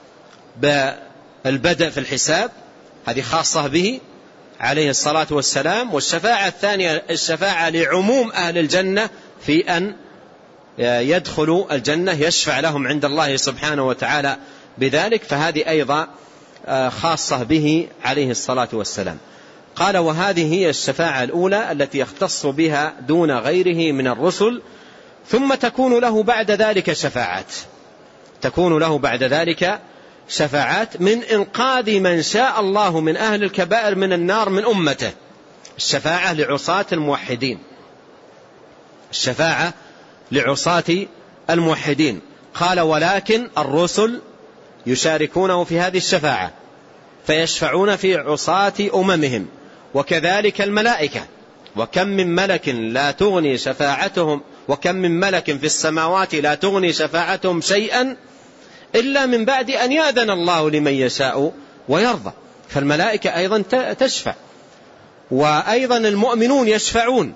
بالبدء في الحساب، هذه خاصة به عليه الصلاة والسلام. والشفاعة الثانية الشفاعة لعموم أهل الجنة في أن يدخلوا الجنة، يشفع لهم عند الله سبحانه وتعالى بذلك، فهذه أيضا خاصة به عليه الصلاة والسلام. قال وهذه هي الشفاعة الأولى التي يختص بها دون غيره من الرسل، ثم تكون له بعد ذلك شفاعات تكون له بعد ذلك شفاعات من إنقاذ من شاء الله من أهل الكبائر من النار من أمته، الشفاعة لعصاة الموحدين الشفاعة لعصاة الموحدين. قال ولكن الرسل يشاركونه في هذه الشفاعة فيشفعون في عصاة أممهم، وكذلك الملائكة. وكم من ملك لا تغني شفاعتهم وكم من ملك في السماوات لا تغني شفاعتهم شيئا إلا من بعد أن يأذن الله لمن يشاء ويرضى. فالملائكة أيضا تشفع، وأيضا المؤمنون يشفعون.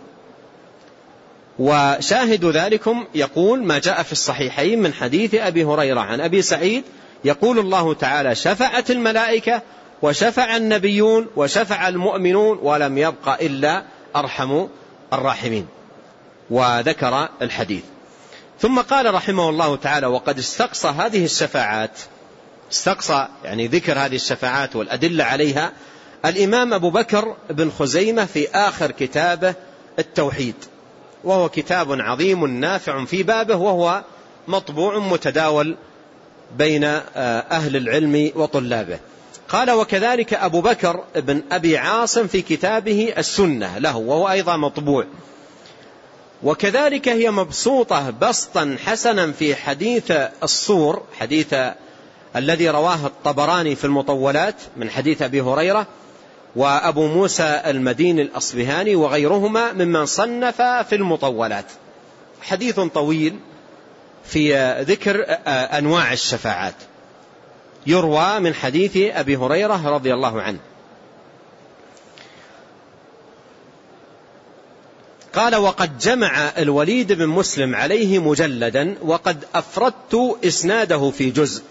وشاهد ذلكم يقول ما جاء في الصحيحين من حديث أبي هريرة عن أبي سعيد يقول الله تعالى شفعت الملائكة وشفع النبيون وشفع المؤمنون ولم يبق إلا أرحم الراحمين، وذكر الحديث. ثم قال رحمه الله تعالى وقد استقصى هذه الشفاعات، استقصى يعني ذكر هذه الشفاعات والأدلة عليها الإمام أبو بكر بن خزيمة في آخر كتابه التوحيد، وهو كتاب عظيم نافع في بابه، وهو مطبوع متداول بين أهل العلم وطلابه. قال وكذلك أبو بكر بن أبي عاصم في كتابه السنة له، وهو أيضا مطبوع. وكذلك هي مبسوطة بسطا حسنا في حديث الصور، حديث الذي رواه الطبراني في المطولات من حديث أبي هريرة، وأبو موسى المديني الأصبهاني وغيرهما ممن صنف في المطولات. حديث طويل في ذكر أنواع الشفاعات، يروى من حديث أبي هريرة رضي الله عنه. قال وقد جمع الوليد بن مسلم عليه مجلدا وقد أفردت إسناده في جزء.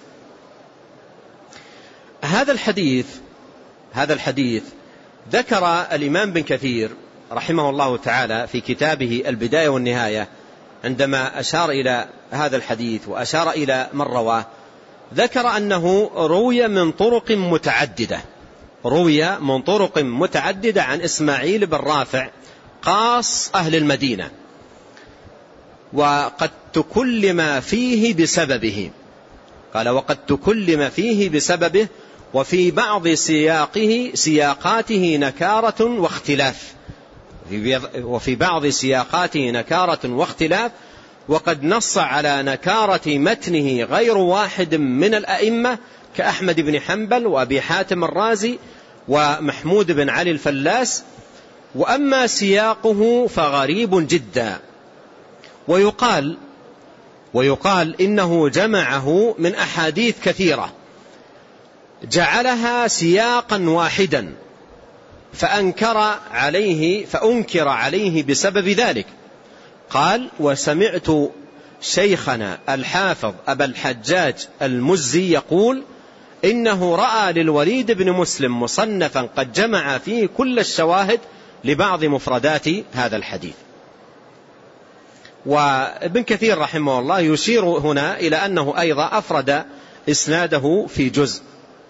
هذا الحديث هذا الحديث ذكر الإمام بن كثير رحمه الله تعالى في كتابه البداية والنهاية عندما أشار إلى هذا الحديث وأشار إلى من رواه، ذكر أنه روي من طرق متعددة روي من طرق متعددة عن إسماعيل بن رافع قاص أهل المدينة، وقد تكلم فيه بسببه. قال وقد تكلم فيه بسببه وفي بعض سياقه سياقاته نكارة واختلاف وفي بعض سياقاته نكارة واختلاف وقد نص على نكارة متنه غير واحد من الأئمة كأحمد بن حنبل وأبي حاتم الرازي ومحمود بن علي الفلاس. وأما سياقه فغريب جدا، ويقال ويقال إنه جمعه من أحاديث كثيرة جعلها سياقا واحدا فأنكر عليه فأنكر عليه بسبب ذلك. قال وسمعت شيخنا الحافظ أبا الحجاج المزي يقول إنه رأى للوليد بن مسلم مصنفا قد جمع فيه كل الشواهد لبعض مفردات هذا الحديث. وابن كثير رحمه الله يشير هنا إلى أنه أيضا أفرد إسناده في جزء.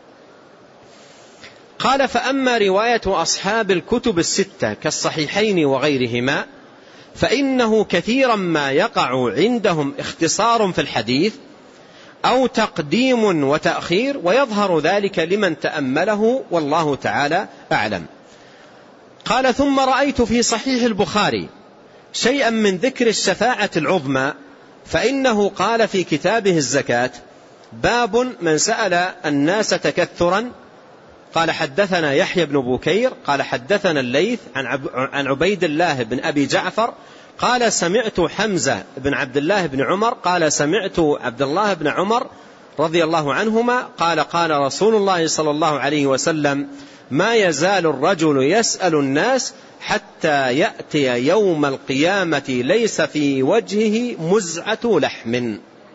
قال فأما رواية أصحاب الكتب الستة كالصحيحين وغيرهما فإنه كثيرا ما يقع عندهم اختصار في الحديث أو تقديم وتأخير، ويظهر ذلك لمن تأمله والله تعالى أعلم. قال ثم رأيت في صحيح البخاري شيئا من ذكر الشفاعة العظمى، فإنه قال في كتابه الزكاة باب من سأل الناس تكثرا. قال حدثنا يحيى بن بكير قال حدثنا الليث عن عبيد الله بن أبي جعفر قال سمعت حمزة بن عبد الله بن عمر قال سمعت عبد الله بن عمر رضي الله عنهما قال قال رسول الله صلى الله عليه وسلم ما يزال الرجل يسأل الناس حتى يأتي يوم القيامة ليس في وجهه مزعة لحم.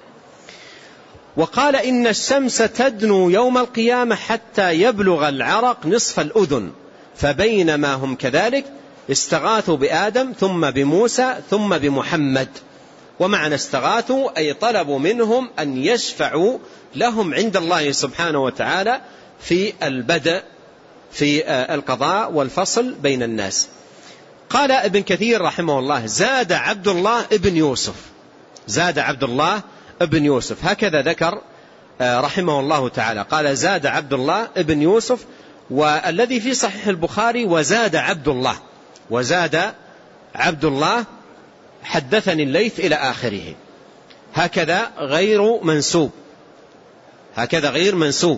وقال إن الشمس تدنو يوم القيامة حتى يبلغ العرق نصف الأذن، فبينما هم كذلك استغاثوا بآدم ثم بموسى ثم بمحمد. ومعنى استغاثوا أي طلبوا منهم أن يشفعوا لهم عند الله سبحانه وتعالى في البدء في القضاء والفصل بين الناس. قال ابن كثير رحمه الله زاد عبد الله ابن يوسف زاد عبد الله ابن يوسف هكذا ذكر رحمه الله تعالى. قال زاد عبد الله ابن يوسف، والذي في صحيح البخاري وزاد عبد الله وزاد عبد الله حدثني الليث إلى آخره، هكذا غير منسوب، هكذا غير منسوب.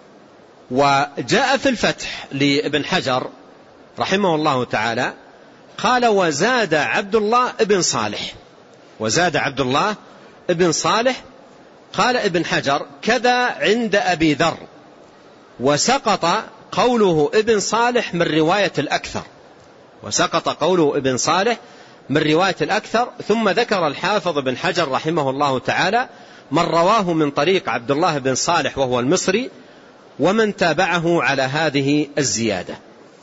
وجاء في الفتح لابن حجر رحمه الله تعالى قال وزاد عبد الله ابن صالح، وزاد عبد الله ابن صالح. قال ابن حجر كذا عند أبي ذر، وسقط قوله ابن صالح من رواية الأكثر، وسقط قوله ابن صالح من رواية الأكثر. ثم ذكر الحافظ ابن حجر رحمه الله تعالى من رواه من طريق عبد الله بن صالح وهو المصري ومن تابعه على هذه الزيادة.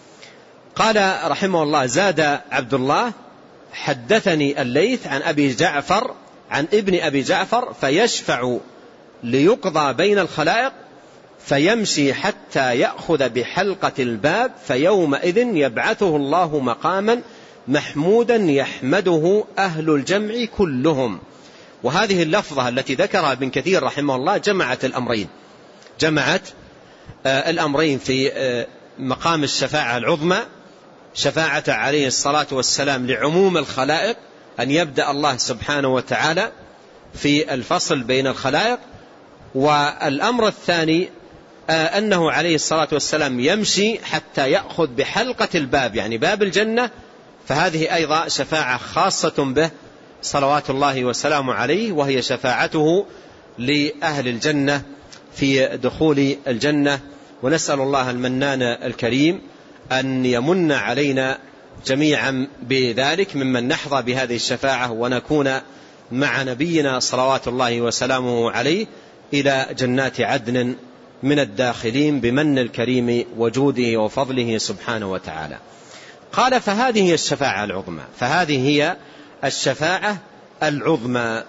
قال رحمه الله زاد عبد الله حدثني الليث عن أبي جعفر عن ابن أبي جعفر فيشفع ليقضى بين الخلائق فيمشي حتى يأخذ بحلقة الباب فيومئذ يبعثه الله مقاما محمودا يحمده أهل الجمع كلهم. وهذه اللفظة التي ذكرها ابن كثير رحمه الله جمعت الأمرين، جمعت الأمرين في مقام الشفاعة العظمى، شفاعة عليه الصلاة والسلام لعموم الخلائق أن يبدأ الله سبحانه وتعالى في الفصل بين الخلائق. والأمر الثاني أنه عليه الصلاة والسلام يمشي حتى يأخذ بحلقة الباب، يعني باب الجنة، فهذه أيضا شفاعة خاصة به صلوات الله وسلامه عليه، وهي شفاعته لأهل الجنة في دخول الجنة. ونسأل الله المنان الكريم أن يمن علينا جميعا بذلك ممن نحظى بهذه الشفاعة ونكون مع نبينا صلوات الله وسلامه عليه إلى جنات عدن من الداخلين بمن الكريم وجوده وفضله سبحانه وتعالى. قال فهذه هي الشفاعة العظمى، فهذه هي الشفاعة العظمى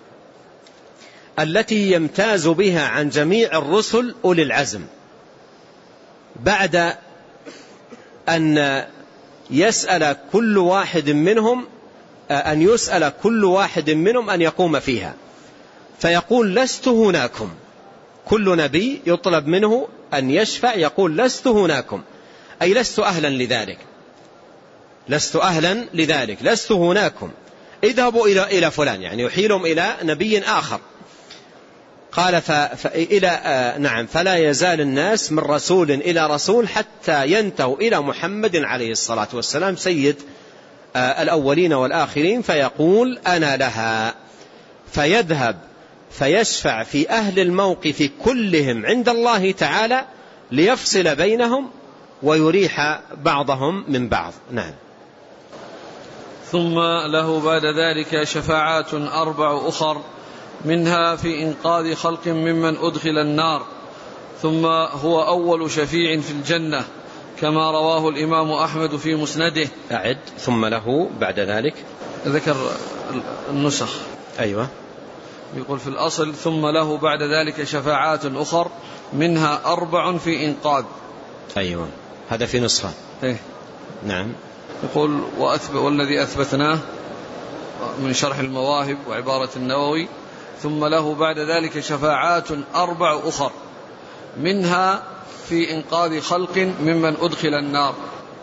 التي يمتاز بها عن جميع الرسل أولي العزم بعد أن يسأل كل واحد منهم أن يسأل كل واحد منهم أن يقوم فيها فيقول لست هناكم. كل نبي يطلب منه أن يشفع يقول لست هناكم، أي لست أهلا لذلك، لست أهلا لذلك، لست هناكم، اذهبوا إلى إلى فلان، يعني يحيلهم إلى نبي آخر. قال فإلى آه نعم فلا يزال الناس من رسول إلى رسول حتى ينتهوا إلى محمد عليه الصلاة والسلام سيد آه الأولين والآخرين، فيقول أنا لها، فيذهب فيشفع في أهل الموقف كلهم عند الله تعالى ليفصل بينهم ويريح بعضهم من بعض. نعم. ثم له بعد ذلك شفاعات أربع أخر، منها في إنقاذ خلق ممن أدخل النار، ثم هو أول شفيع في الجنة كما رواه الإمام أحمد في مسنده. أعد ثم له بعد ذلك، ذكر النسخ. أيوة، يقول في الأصل ثم له بعد ذلك شفاعات أخر منها أربع في إنقاذ. أيوة، هذا في نسخة. إيه؟ نعم. يقول وأثبت والذي أثبتناه من شرح المواهب وعبارة النووي ثم له بعد ذلك شفاعات أربع أخر منها في إنقاذ خلق ممن أدخل النار.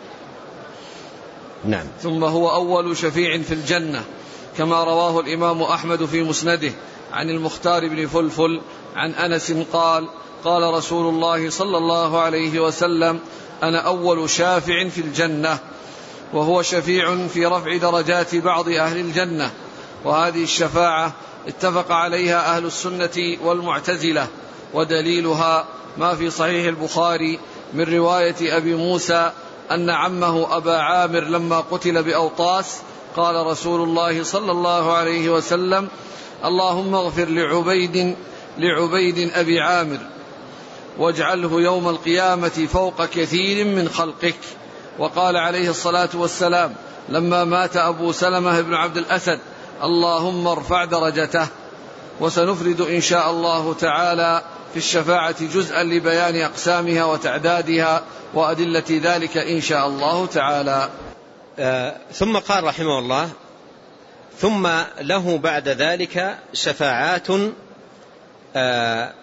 نعم. ثم هو أول شفيع في الجنة كما رواه الإمام أحمد في مسنده عن المختار بن فلفل عن أنس قال قال رسول الله صلى الله عليه وسلم أنا أول شافع في الجنة، وهو شفيع في رفع درجات بعض أهل الجنة. وهذه الشفاعة اتفق عليها أهل السنة والمعتزلة، ودليلها ما في صحيح البخاري من رواية أبي موسى أن عمه أبا عامر لما قتل بأوطاس قال رسول الله صلى الله عليه وسلم اللهم اغفر لعبيد لعبيد أبي عامر واجعله يوم القيامة فوق كثير من خلقك. وقال عليه الصلاة والسلام لما مات أبو سلمة بن عبد الأسد اللهم ارفع درجته. وسنفرد إن شاء الله تعالى في الشفاعة جزءا لبيان أقسامها وتعدادها وأدلة ذلك إن شاء الله تعالى. آه ثم قال رحمه الله ثم له بعد ذلك شفاعات آه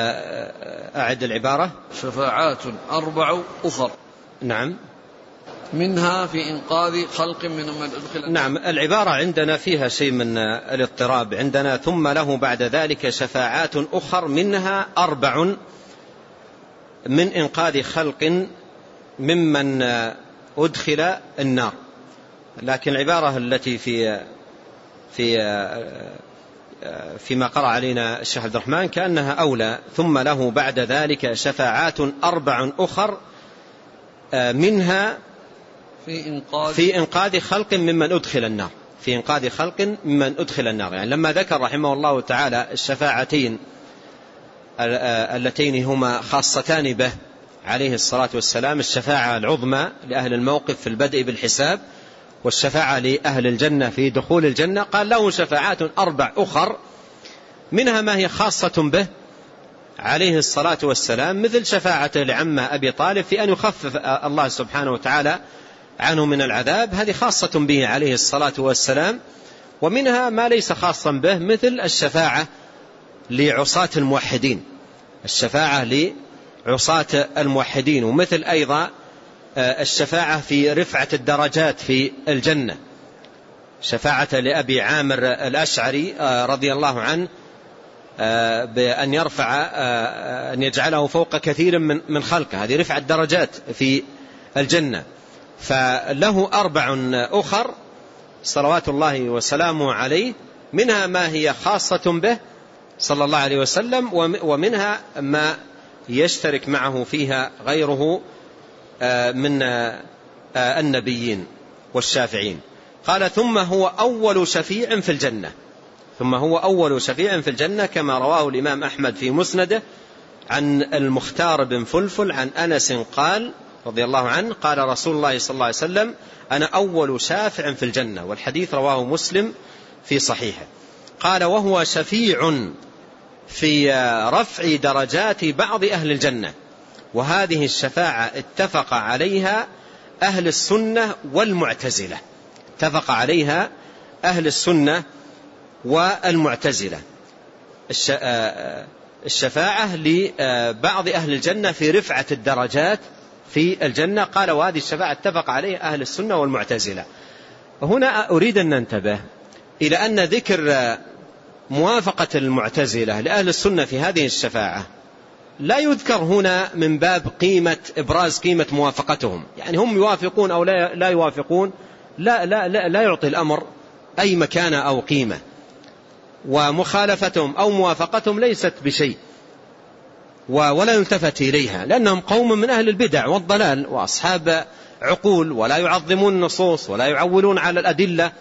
آه أعد العبارة شفاعات أربع أخر. نعم. منها في إنقاذ خلق من من أدخل النار. نعم، العبارة عندنا فيها شيء من الاضطراب. عندنا ثم له بعد ذلك شفاعات أخر منها أربع من إنقاذ خلق ممن أدخل النار، لكن العبارة التي في في فيما قرأ علينا الشيخ عبد الرحمن كأنها أولى. ثم له بعد ذلك شفاعات أربع أخر منها في إنقاذ, في إنقاذ خلق ممن أدخل النار، في إنقاذ خلق ممن أدخل النار. يعني لما ذكر رحمه الله تعالى الشفاعتين اللتين هما خاصتان به عليه الصلاة والسلام، الشفاعة العظمى لأهل الموقف في البدء بالحساب، والشفاعة لأهل الجنة في دخول الجنة، قال له شفاعات أربع أخر منها ما هي خاصة به عليه الصلاة والسلام، مثل شفاعته لعمه أبي طالب في أن يخفف الله سبحانه وتعالى عنه من العذاب، هذه خاصة به عليه الصلاة والسلام. ومنها ما ليس خاصا به، مثل الشفاعة لعصاة الموحدين، الشفاعة لعصاة الموحدين، ومثل أيضا الشفاعة في رفعة الدرجات في الجنة، شفاعة لأبي عامر الأشعري رضي الله عنه بأن يرفع أن يجعله فوق كثير من من خلقه، هذه رفعة درجات في الجنة. فله أربع أخر صلوات الله وسلامه عليه، منها ما هي خاصة به صلى الله عليه وسلم، ومنها ما يشترك معه فيها غيره من النبيين والشافعين. قال ثم هو أول شفيع في الجنة، ثم هو أول شفيع في الجنة كما رواه الإمام أحمد في مسنده عن المختار بن فلفل عن أنس قال رضي الله عنه قال رسول الله صلى الله عليه وسلم أنا أول شافع في الجنة، والحديث رواه مسلم في صحيحه. قال وهو شفيع في رفع درجات بعض أهل الجنة، وهذه الشفاعة اتفق عليها أهل السنة والمعتزلة، اتفق عليها أهل السنة والمعتزلة، الشفاعة لبعض أهل الجنة في رفعة الدرجات في الجنة. قال وهذه الشفاعة اتفق عليها أهل السنة والمعتزلة. هنا أريد أن ننتبه إلى أن ذكر موافقة المعتزلة لأهل السنة في هذه الشفاعة لا يذكر هنا من باب قيمة إبراز قيمة موافقتهم، يعني هم يوافقون أو لا يوافقون، لا, لا, لا, لا يعطي الأمر أي مكانة أو قيمة، ومخالفتهم أو موافقتهم ليست بشيء ولا يلتفت إليها، لأنهم قوم من أهل البدع والضلال وأصحاب عقول، ولا يعظمون النصوص ولا يعولون على الأدلة،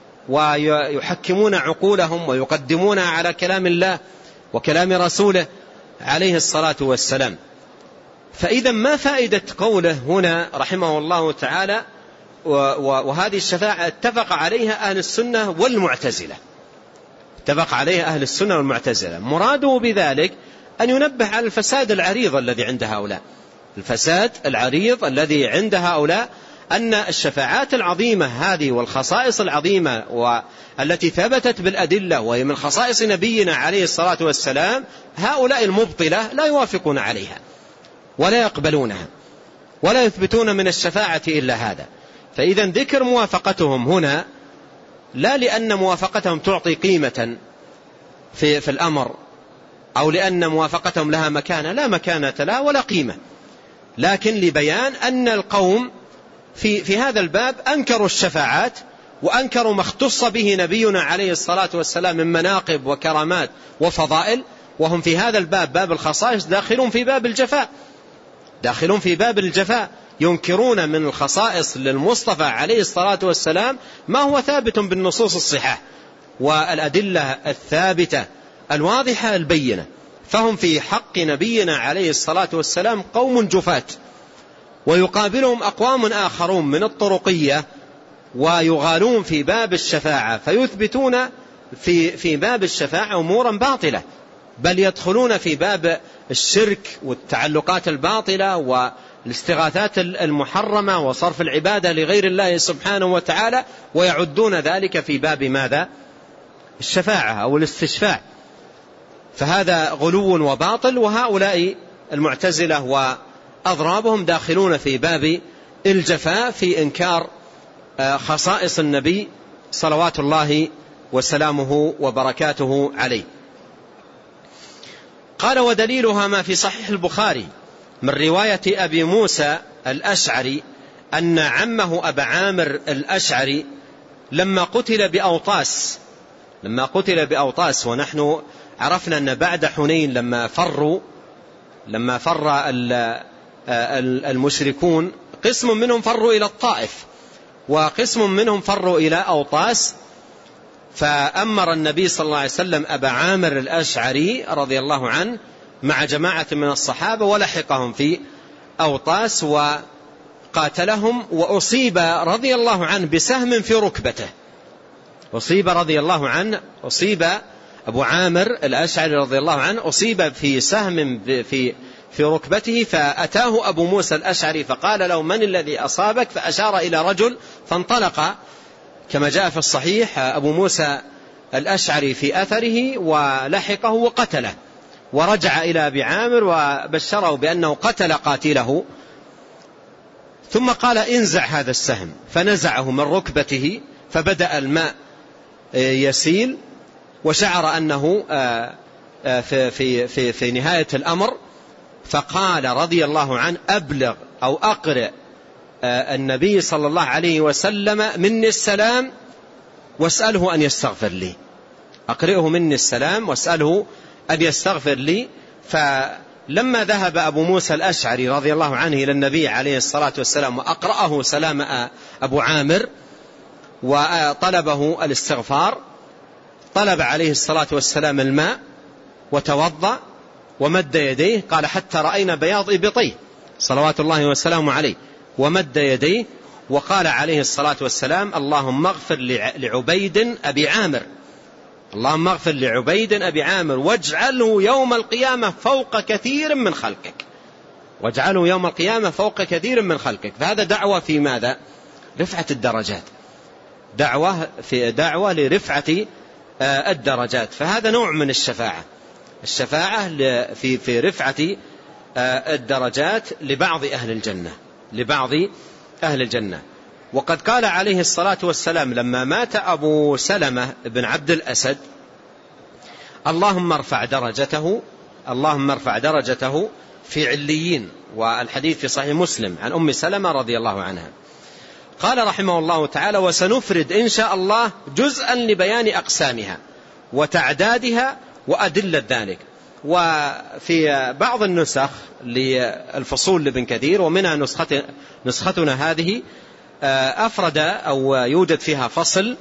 ويحكمون عقولهم ويقدمونها على كلام الله وكلام رسوله عليه الصلاة والسلام. فإذا ما فائدة قوله هنا رحمه الله تعالى وهذه الشفاعة اتفق عليها أهل السنة والمعتزلة، اتفق عليها أهل السنة والمعتزلة، مراده بذلك أن ينبه على الفساد العريض الذي عند هؤلاء، الفساد العريض الذي عند هؤلاء، أن الشفاعات العظيمة هذه والخصائص العظيمة والتي ثبتت بالأدلة وهي من خصائص نبينا عليه الصلاة والسلام، هؤلاء المبطلة لا يوافقون عليها ولا يقبلونها ولا يثبتون من الشفاعة إلا هذا. فإذا ذكر موافقتهم هنا لا لأن موافقتهم تعطي قيمة في, في الأمر أو لأن موافقتهم لها مكانة، لا مكانة لها ولا قيمة، لكن لبيان أن القوم في, في هذا الباب أنكروا الشفاعات وأنكروا ما اختص به نبينا عليه الصلاة والسلام من مناقب وكرامات وفضائل، وهم في هذا الباب باب الخصائص داخلون في باب الجفاء، داخلون في باب الجفاء، ينكرون من الخصائص للمصطفى عليه الصلاة والسلام ما هو ثابت بالنصوص الصحاح والأدلة الثابتة الواضحة البينة، فهم في حق نبينا عليه الصلاة والسلام قوم جفات، ويقابلهم أقوام آخرون من الطرقية ويغالون في باب الشفاعة، فيثبتون في, في باب الشفاعة أمورا باطلة، بل يدخلون في باب الشرك والتعلقات الباطلة والاستغاثات المحرمة وصرف العبادة لغير الله سبحانه وتعالى، ويعدون ذلك في باب ماذا؟ الشفاعة أو الاستشفاع. فهذا غلو وباطل، وهؤلاء المعتزلة وأضرابهم داخلون في باب الجفاء في إنكار خصائص النبي صلوات الله وسلامه وبركاته عليه. قال: ودليلها ما في صحيح البخاري من رواية أبي موسى الأشعري أن عمه أبا عامر الأشعري لما قتل بأوطاس لما قتل بأوطاس ونحن عرفنا أن بعد حنين لما فروا لما فر المشركون قسم منهم فروا إلى الطائف وقسم منهم فروا إلى أوطاس، فأمر النبي صلى الله عليه وسلم أبا عامر الأشعري رضي الله عنه مع جماعة من الصحابة ولحقهم في أوطاس وقاتلهم، وأصيب رضي الله عنه بسهم في ركبته. أصيب رضي الله عنه أصيب أبو عامر الأشعري رضي الله عنه أصيب في سهم في في ركبته، فأتاه أبو موسى الأشعري فقال له: من الذي أصابك؟ فأشار إلى رجل فانطلق كما جاء في الصحيح أبو موسى الأشعري في أثره ولحقه وقتله، ورجع إلى أبي عامر وبشره بأنه قتل قاتله، ثم قال: انزع هذا السهم، فنزعه من ركبته فبدأ الماء يسيل، وشعر أنه في, في, في, في نهاية الأمر، فقال رضي الله عنه: أبلغ أو أقرئ النبي صلى الله عليه وسلم مني السلام واسأله أن يستغفر لي، أقرئه مني السلام واسأله أن يستغفر لي. فلما ذهب أبو موسى الأشعري رضي الله عنه إلى النبي عليه الصلاة والسلام وأقرأه سلام أبو عامر وطلبه الاستغفار، طلب عليه الصلاة والسلام الماء وتوضأ ومد يديه، قال: حتى رأينا بياض إبطيه صلوات الله وسلامه عليه، ومد يديه وقال عليه الصلاة والسلام: اللهم اغفر لعبيد أبي عامر اللهم اغفر لعبيد أبي عامر واجعله يوم القيامة فوق كثير من خلقك واجعله يوم القيامة فوق كثير من خلقك. فهذا دعوة في ماذا؟ رفعة الدرجات، دعوة في دعوة لرفعة الدرجات. فهذا نوع من الشفاعة الشفاعة في في رفعة الدرجات لبعض أهل الجنة لبعض أهل الجنة. وقد قال عليه الصلاة والسلام لما مات أبو سلمة بن عبد الأسد: اللهم ارفع درجته اللهم ارفع درجته في عليين. والحديث في صحيح مسلم عن أم سلمة رضي الله عنها. قال رحمه الله تعالى: وسنفرد إن شاء الله جزءا لبيان أقسامها وتعدادها وأدلة ذلك. وفي بعض النسخ للفصول لابن كثير ومنها نسختنا هذه أفرد أو يوجد فيها فصل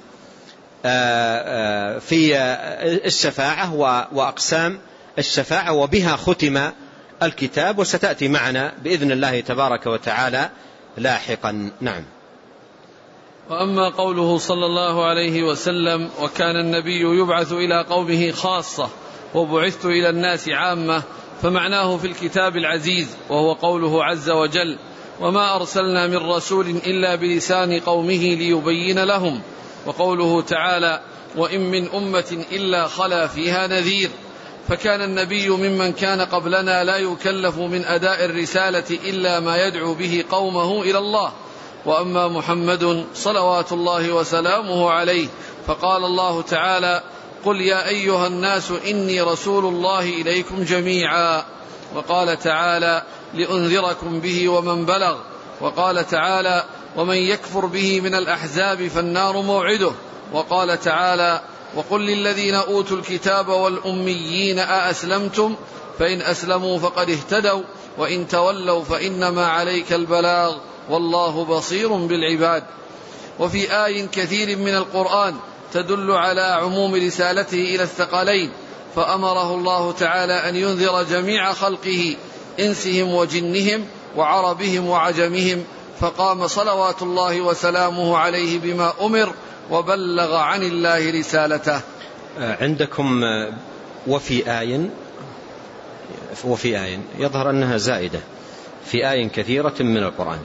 في الشفاعة وأقسام الشفاعة، وبها ختم الكتاب، وستأتي معنا بإذن الله تبارك وتعالى لاحقا. نعم. وأما قوله صلى الله عليه وسلم: وكان النبي يبعث إلى قومه خاصة وبعثت إلى الناس عامة، فمعناه في الكتاب العزيز، وهو قوله عز وجل: وما أرسلنا من رسول إلا بلسان قومه ليبين لهم. وقوله تعالى: وإن من أمة إلا خلا فيها نذير. فكان النبي ممن كان قبلنا لا يكلف من أداء الرسالة إلا ما يدعو به قومه إلى الله. وأما محمد صلوات الله وسلامه عليه فقال الله تعالى: قل يا أيها الناس إني رسول الله إليكم جميعا. وقال تعالى: لأنذركم به ومن بلغ. وقال تعالى: ومن يكفر به من الأحزاب فالنار موعده. وقال تعالى: وقل للذين أوتوا الكتاب والأميين أأسلمتم؟ فإن أسلموا فقد اهتدوا وإن تولوا فإنما عليك البلاغ والله بصير بالعباد. وفي آي كثير من القرآن تدل على عموم رسالته إلى الثقلين، فأمره الله تعالى أن ينذر جميع خلقه إنسهم وجنهم وعربهم وعجمهم، فقام صلوات الله وسلامه عليه بما أمر وبلغ عن الله رسالته. عندكم وفي آي وفي آي يظهر أنها زائدة في آي كثيرة من القرآن.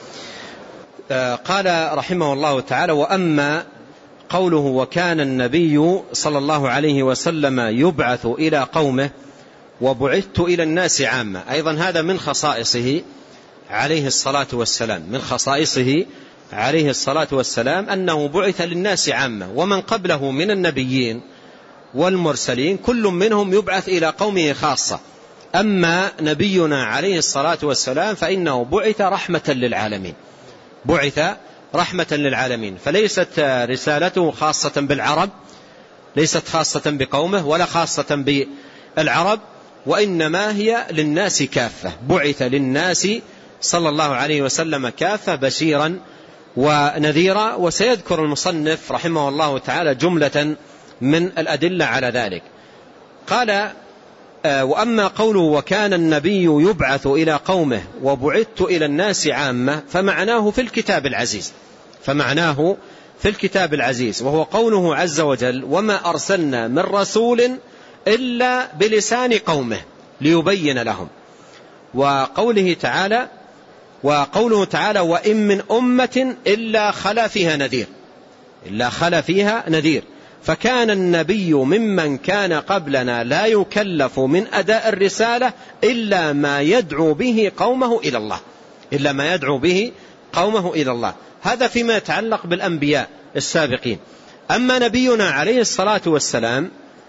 قال رحمه الله تعالى: وأما قوله وكان النبي صلى الله عليه وسلم يبعث إلى قومه وبعثت إلى الناس عامة، أيضا هذا من خصائصه عليه الصلاة والسلام، من خصائصه عليه الصلاة والسلام أنه بعث للناس عامة، ومن قبله من النبيين والمرسلين كل منهم يبعث إلى قومه خاصة. أما نبينا عليه الصلاة والسلام فإنه بعث رحمة للعالمين، بعث رحمة للعالمين، فليست رسالته خاصة بالعرب، ليست خاصة بقومه ولا خاصة بالعرب، وإنما هي للناس كافة، بعث للناس صلى الله عليه وسلم كافة بشيرا ونذيرا. وسيذكر المصنف رحمه الله تعالى جملة من الأدلة على ذلك. قال: وأما قوله وكان النبي يبعث إلى قومه وبعثت إلى الناس عامة، فمعناه في الكتاب العزيز، فمعناه في الكتاب العزيز، وهو قوله عز وجل: وما أرسلنا من رسول إلا بلسان قومه ليبين لهم. وقوله تعالى وقوله تعالى وإن من أمة إلا خلا فيها نذير، إلا خلا فيها نذير. فكان النبي ممن كان قبلنا لا يكلف من أداء الرسالة إلا ما يدعو به قومه إلى الله، إلا ما يدعو به قومه إلى الله. هذا فيما يتعلق بالأنبياء السابقين. أما نبينا عليه الصلاة والسلام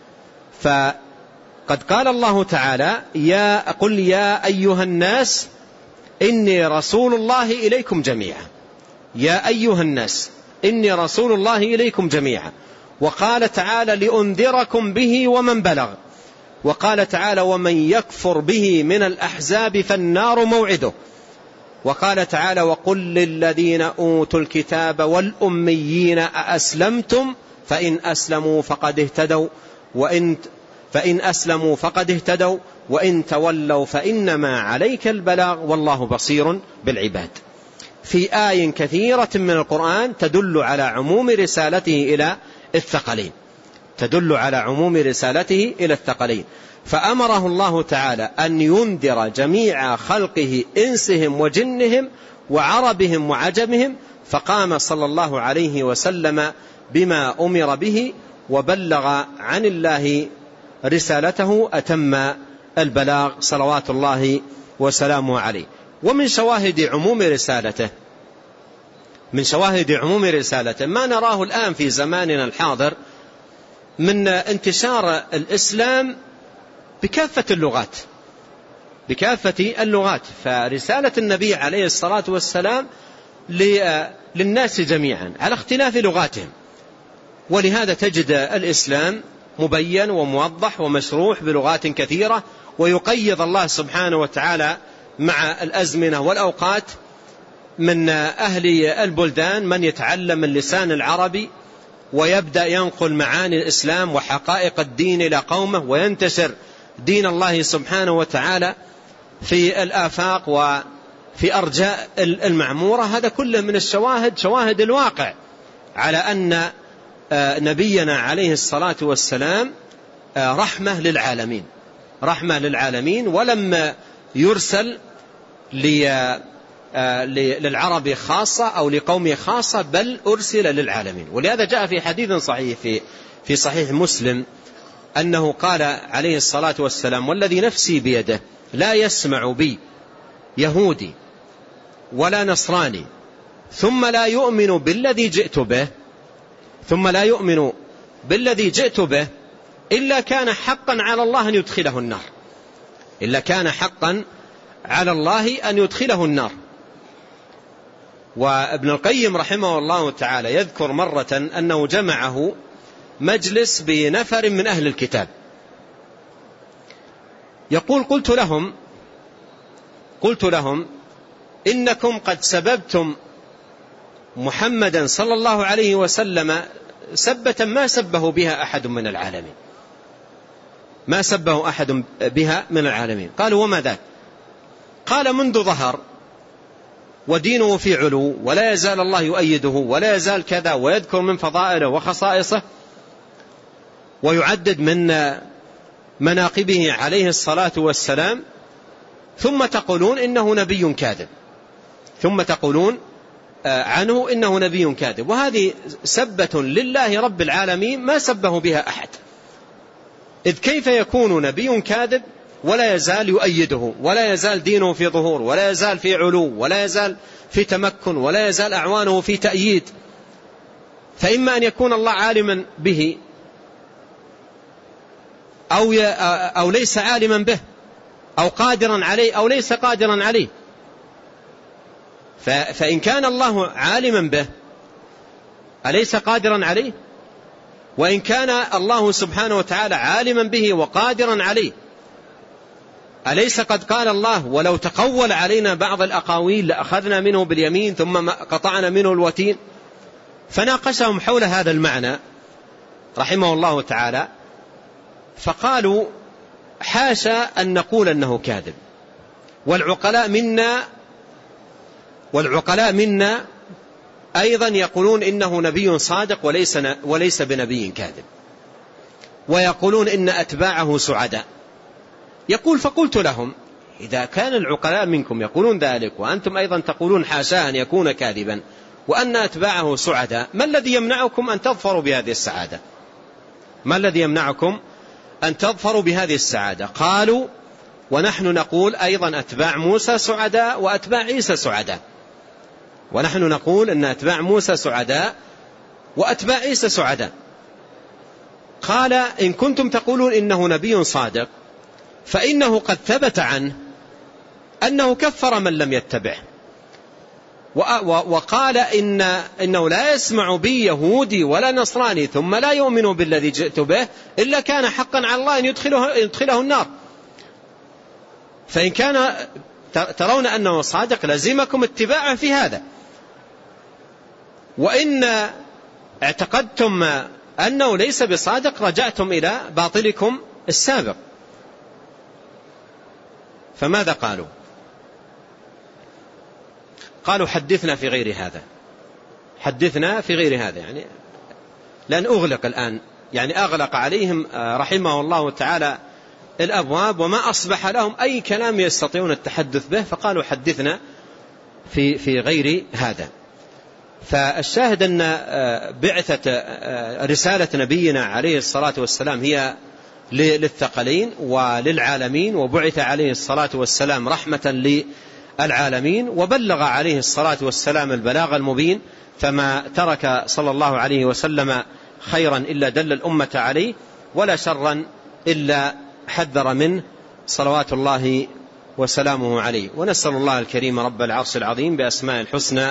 فقد قال الله تعالى: يا قل يا أيها الناس إني رسول الله إليكم جميعا، يا أيها الناس إني رسول الله إليكم جميعا. وقال تعالى: لأنذركم به ومن بلغ. وقال تعالى: ومن يكفر به من الأحزاب فالنار موعده. وقال تعالى: وقل للذين أوتوا الكتاب والأميين أأسلمتم فإن أسلموا فقد اهتدوا وإن فإن أسلموا فقد اهتدوا وإن تولوا فإنما عليك البلاغ والله بصير بالعباد. في آي كثيرة من القرآن تدل على عموم رسالته إلى الثقلين، تدل على عموم رسالته إلى الثقلين. فأمره الله تعالى أن ينذر جميع خلقه إنسهم وجنهم وعربهم وعجمهم، فقام صلى الله عليه وسلم بما أمر به وبلغ عن الله رسالته أتم البلاغ صلوات الله وسلامه عليه. ومن شواهد عموم رسالته من شواهد عموم رسالته ما نراه الآن في زماننا الحاضر من انتشار الإسلام بكافة اللغات، بكافة اللغات. فرسالة النبي عليه الصلاة والسلام للناس جميعا على اختلاف لغاتهم، ولهذا تجد الإسلام مبين وموضح ومشروح بلغات كثيرة، ويقيض الله سبحانه وتعالى مع الأزمنة والأوقات من أهل البلدان من يتعلم اللسان العربي ويبدأ ينقل معاني الإسلام وحقائق الدين إلى قومه، وينتشر دين الله سبحانه وتعالى في الآفاق وفي أرجاء المعمورة. هذا كله من الشواهد، شواهد الواقع على أن نبينا عليه الصلاة والسلام رحمة للعالمين، رحمة للعالمين، ولم يرسل للعرب خاصة أو لقومه خاصة، بل أرسل للعالمين. ولهذا جاء في حديث صحيح في في صحيح مسلم أنه قال عليه الصلاة والسلام: والذي نفسي بيده لا يسمع بي يهودي ولا نصراني ثم لا يؤمن بالذي جئت به ثم لا يؤمن بالذي جئت به إلا كان حقا على الله أن يدخله النار، إلا كان حقا على الله أن يدخله النار. وابن القيم رحمه الله تعالى يذكر مرة أنه جمعه مجلس بنفر من أهل الكتاب، يقول: قلت لهم قلت لهم إنكم قد سببتم محمدا صلى الله عليه وسلم سبة ما سبه بها أحد من العالمين، ما سبه أحد بها من العالمين. قالوا: وما ذاك؟ قال: منذ ظهر ودينه في علو ولا يزال الله يؤيده ولا يزال كذا، ويذكر من فضائله وخصائصه ويعدد من مناقبه عليه الصلاة والسلام، ثم تقولون إنه نبي كاذب، ثم تقولون عنه إنه نبي كاذب. وهذه سبة لله رب العالمين ما سبه بها أحد، إذ كيف يكون نبي كاذب ولا يزال يؤيده، ولا يزال دينه في ظهور، ولا يزال في علو، ولا يزال في تمكن، ولا يزال أعوانه في تأييد. فإما أن يكون الله عالما به أو, أو ليس عالما به، أو قادرا عليه أو ليس قادرا عليه. فإن كان الله عالما به أليس قادرا عليه؟ وإن كان الله سبحانه وتعالى عالما به وقادرا عليه أليس قد قال الله ولو تقول علينا بعض الأقاويل لأخذنا منه باليمين ثم قطعنا منه الوتين؟ فناقشهم حول هذا المعنى رحمه الله تعالى، فقالوا حاشا أن نقول أنه كاذب، والعقلاء منا والعقلاء منا أيضا يقولون إنه نبي صادق وليس وليس بنبي كاذب، ويقولون إن أتباعه سعداء. يقول فقلت لهم إذا كان العقلاء منكم يقولون ذلك وأنتم أيضا تقولون حاشا أن يكون كاذبا وأن أتباعه سعداء، ما الذي يمنعكم أن تظفروا بهذه السعادة؟ ما الذي يمنعكم أن تظفروا بهذه السعادة؟ قالوا ونحن نقول أيضا أتباع موسى سعداء وأتباع عيسى سعداء، ونحن نقول أن أتباع موسى سعداء وأتباع عيسى سعداء. قال إن كنتم تقولون إنه نبي صادق فإنه قد ثبت عنه أنه كفر من لم يتبعه، وقال إن إنه لا يسمع بي يهودي ولا نصراني ثم لا يؤمن بالذي جئت به إلا كان حقا على الله أن يدخله, يدخله النار. فإن كان ترون أنه صادق لزمكم اتباعه في هذا، وإن اعتقدتم أنه ليس بصادق رجعتم إلى باطلكم السابق. فماذا قالوا؟ قالوا حدثنا في غير هذا، حدثنا في غير هذا، يعني لأن أغلق الآن، يعني أغلق عليهم رحمه الله تعالى الأبواب وما أصبح لهم أي كلام يستطيعون التحدث به، فقالوا حدثنا في في غير هذا. فالشاهد أن بعثة رسالة نبينا عليه الصلاة والسلام هي للثقلين وللعالمين، وبعث عليه الصلاة والسلام رحمة للعالمين، وبلغ عليه الصلاة والسلام البلاغ المبين، فما ترك صلى الله عليه وسلم خيرا إلا دل الأمة عليه، ولا شرا إلا حذر منه صلوات الله وسلامه عليه. ونسأل الله الكريم رب العرش العظيم بأسماء الحسنى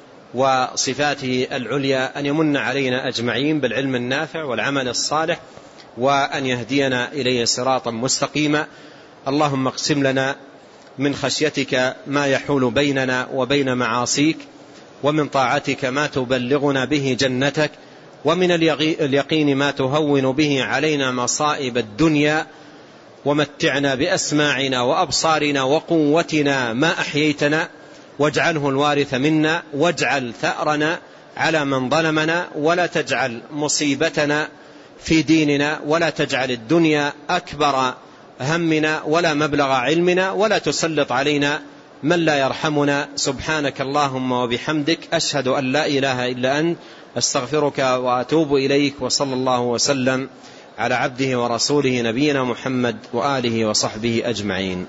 وصفاته العليا أن يمن علينا أجمعين بالعلم النافع والعمل الصالح، وأن يهدينا إليه صراطا مستقيما. اللهم اقسم لنا من خشيتك ما يحول بيننا وبين معاصيك، ومن طاعتك ما تبلغنا به جنتك، ومن اليقين ما تهون به علينا مصائب الدنيا، ومتعنا بأسماعنا وأبصارنا وقوتنا ما أحييتنا، واجعله الوارث منا، واجعل ثأرنا على من ظلمنا، ولا تجعل مصيبتنا في ديننا، ولا تجعل الدنيا أكبر همنا ولا مبلغ علمنا، ولا تسلط علينا من لا يرحمنا. سبحانك اللهم وبحمدك، أشهد أن لا إله إلا أنت، أستغفرك وأتوب إليك. وصلى الله وسلم على عبده ورسوله نبينا محمد وآله وصحبه أجمعين.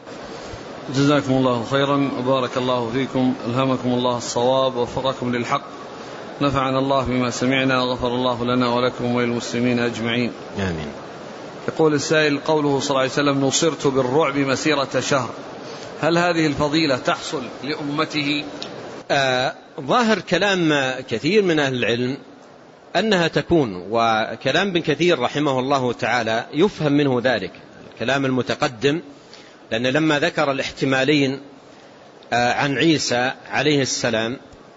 جزاكم الله خيرا وبارك الله فيكم، ألهمكم الله الصواب ووفقكم للحق، نفعنا الله بما سمعنا، وغفر الله لنا ولكم وللمسلمين أجمعين، آمين. يقول السائل قوله صلى الله عليه وسلم نصرت بالرعب مسيرة شهر، هل هذه الفضيلة تحصل لأمته؟ آه ظاهر كلام كثير من أهل العلم أنها تكون، وكلام ابن كثير رحمه الله تعالى يفهم منه ذلك الكلام المتقدم، لأن لما ذكر الاحتمالين آه عن عيسى عليه السلام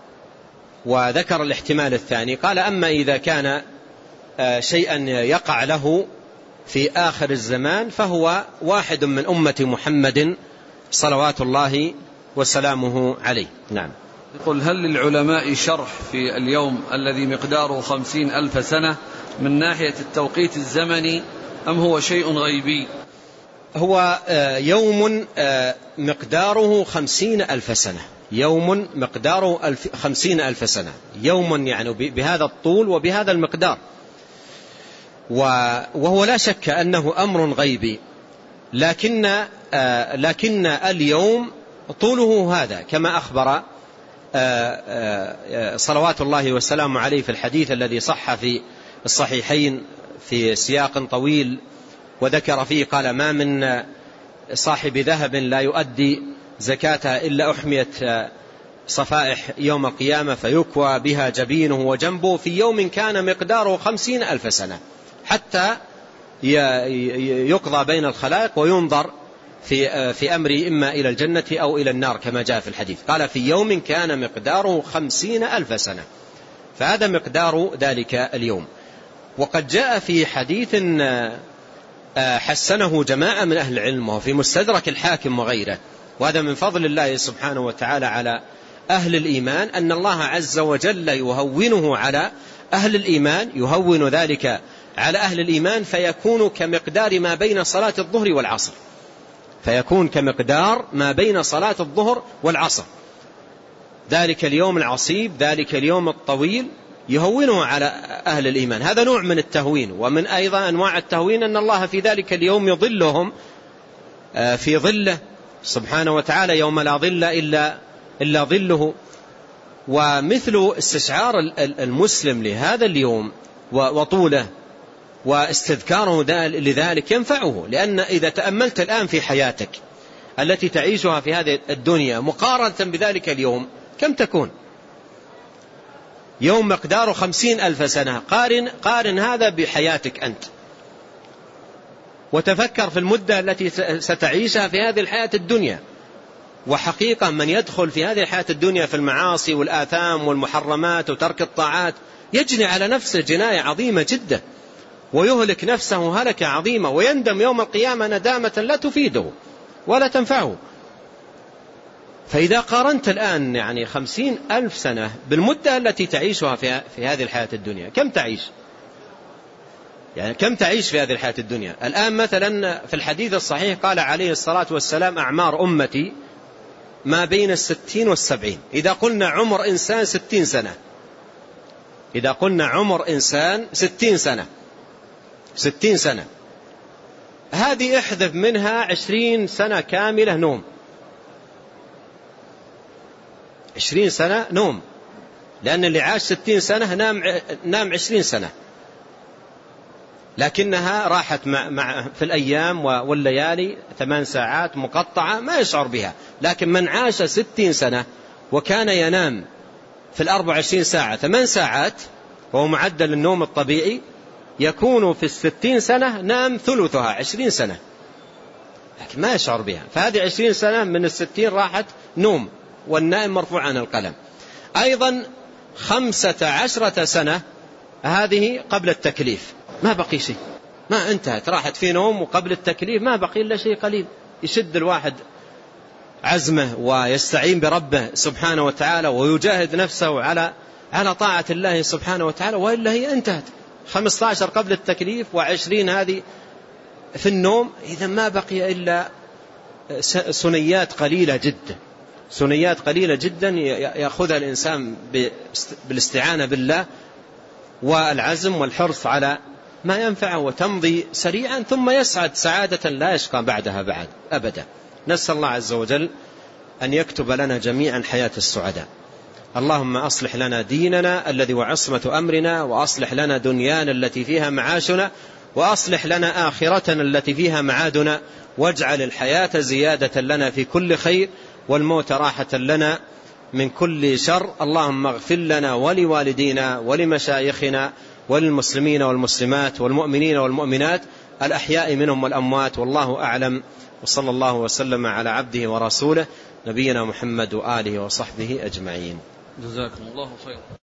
وذكر الاحتمال الثاني قال أما إذا كان آه شيئا يقع له في آخر الزمان فهو واحد من أمة محمد صلوات الله وسلامه عليه. نعم. يقول هل للعلماء شرح في اليوم الذي مقداره خمسين ألف سنة من ناحية التوقيت الزمني أم هو شيء غيبي؟ هو يوم مقداره خمسين ألف سنة، يوم مقداره خمسين ألف سنة، يوم يعني بهذا الطول وبهذا المقدار، وهو لا شك أنه أمر غيبي لكن لكن اليوم طوله هذا كما أخبر صلوات الله والسلام عليه في الحديث الذي صح في الصحيحين في سياق طويل، وذكر فيه قال: ما من صاحب ذهب لا يؤدي زكاتها إلا أحميت صفائح يوم القيامة فيكوى بها جبينه وجنبه في يوم كان مقداره خمسين ألف سنة، حتى يقضى بين الخلائق وينظر في في أمر إما إلى الجنة أو إلى النار كما جاء في الحديث. قال: في يوم كان مقداره خمسين ألف سنة، فهذا مقدار ذلك اليوم. وقد جاء في حديث حسنه جماعة من أهل العلم وفي مستدرك الحاكم وغيره، وهذا من فضل الله سبحانه وتعالى على أهل الإيمان، أن الله عز وجل يهونه على أهل الإيمان، يهون ذلك على أهل الإيمان فيكون كمقدار ما بين صلاة الظهر والعصر، فيكون كمقدار ما بين صلاة الظهر والعصر. ذلك اليوم العصيب، ذلك اليوم الطويل يهونه على أهل الإيمان. هذا نوع من التهوين. ومن أيضا أنواع التهوين أن الله في ذلك اليوم يظلهم في ظله سبحانه وتعالى يوم لا ظل إلا, إلا ظله. ومثل استشعار المسلم لهذا اليوم وطوله واستذكاره لذلك ينفعه، لأن إذا تأملت الآن في حياتك التي تعيشها في هذه الدنيا مقارنة بذلك اليوم كم تكون؟ يوم مقداره خمسين ألف سنة، قارن, قارن هذا بحياتك أنت، وتفكر في المدة التي ستعيشها في هذه الحياة الدنيا. وحقيقة من يدخل في هذه الحياة الدنيا في المعاصي والآثام والمحرمات وترك الطاعات يجني على نفسه جناية عظيمة جدا، ويهلك نفسه هلكة عظيمة، ويندم يوم القيامة ندامة لا تفيده ولا تنفعه. فإذا قارنت الآن يعني خمسين ألف سنة بالمدة التي تعيشها في, في هذه الحياة الدنيا، كم تعيش؟ يعني كم تعيش في هذه الحياة الدنيا؟ الآن مثلا في الحديث الصحيح قال عليه الصلاة والسلام: أعمار أمتي ما بين الستين والسبعين. إذا قلنا عمر إنسان ستين سنة، إذا قلنا عمر إنسان ستين سنة، ستين سنة هذه احذف منها عشرين سنة كاملة نوم، عشرين سنة نوم، لأن اللي عاش ستين سنة نام, نام عشرين سنة، لكنها راحت مع مع في الأيام والليالي ثمان ساعات مقطعة ما يشعر بها. لكن من عاش ستين سنة وكان ينام في الأربع وعشرين ساعة ثمان ساعات وهو معدل النوم الطبيعي، يكون في الستين سنة نام ثلثها عشرين سنة، لكن ما يشعر بها. فهذه عشرين سنة من الستين راحت نوم، والنائم مرفوع عن القلم. أيضا خمسة عشرة سنة هذه قبل التكليف، ما بقي شيء، ما انتهت، راحت في نوم، وقبل التكليف ما بقي إلا شيء قليل. يشد الواحد عزمه ويستعين بربه سبحانه وتعالى ويجاهد نفسه على على طاعة الله سبحانه وتعالى، وإلا هي انتهت. خمسة عشر قبل التكليف وعشرين هذه في النوم، إذا ما بقي إلا سنيات قليلة جدا، سنيات قليلة جدا يأخذها الإنسان بالاستعانة بالله والعزم والحرص على ما ينفعه، وتمضي سريعا ثم يسعد سعادة لا يشقى بعدها بعد أبدا. نسأل الله عز وجل أن يكتب لنا جميعا حياة السعداء. اللهم أصلح لنا ديننا الذي وعصمة أمرنا، وأصلح لنا دنيانا التي فيها معاشنا، وأصلح لنا آخرتنا التي فيها معادنا، واجعل الحياة زيادة لنا في كل خير، والموت راحة لنا من كل شر. اللهم اغفر لنا ولوالدينا ولمشايخنا وللمسلمين والمسلمات والمؤمنين والمؤمنات الأحياء منهم والأموات، والله أعلم. وصلى الله وسلم على عبده ورسوله نبينا محمد وآله وصحبه أجمعين. جزاكم الله خيرا.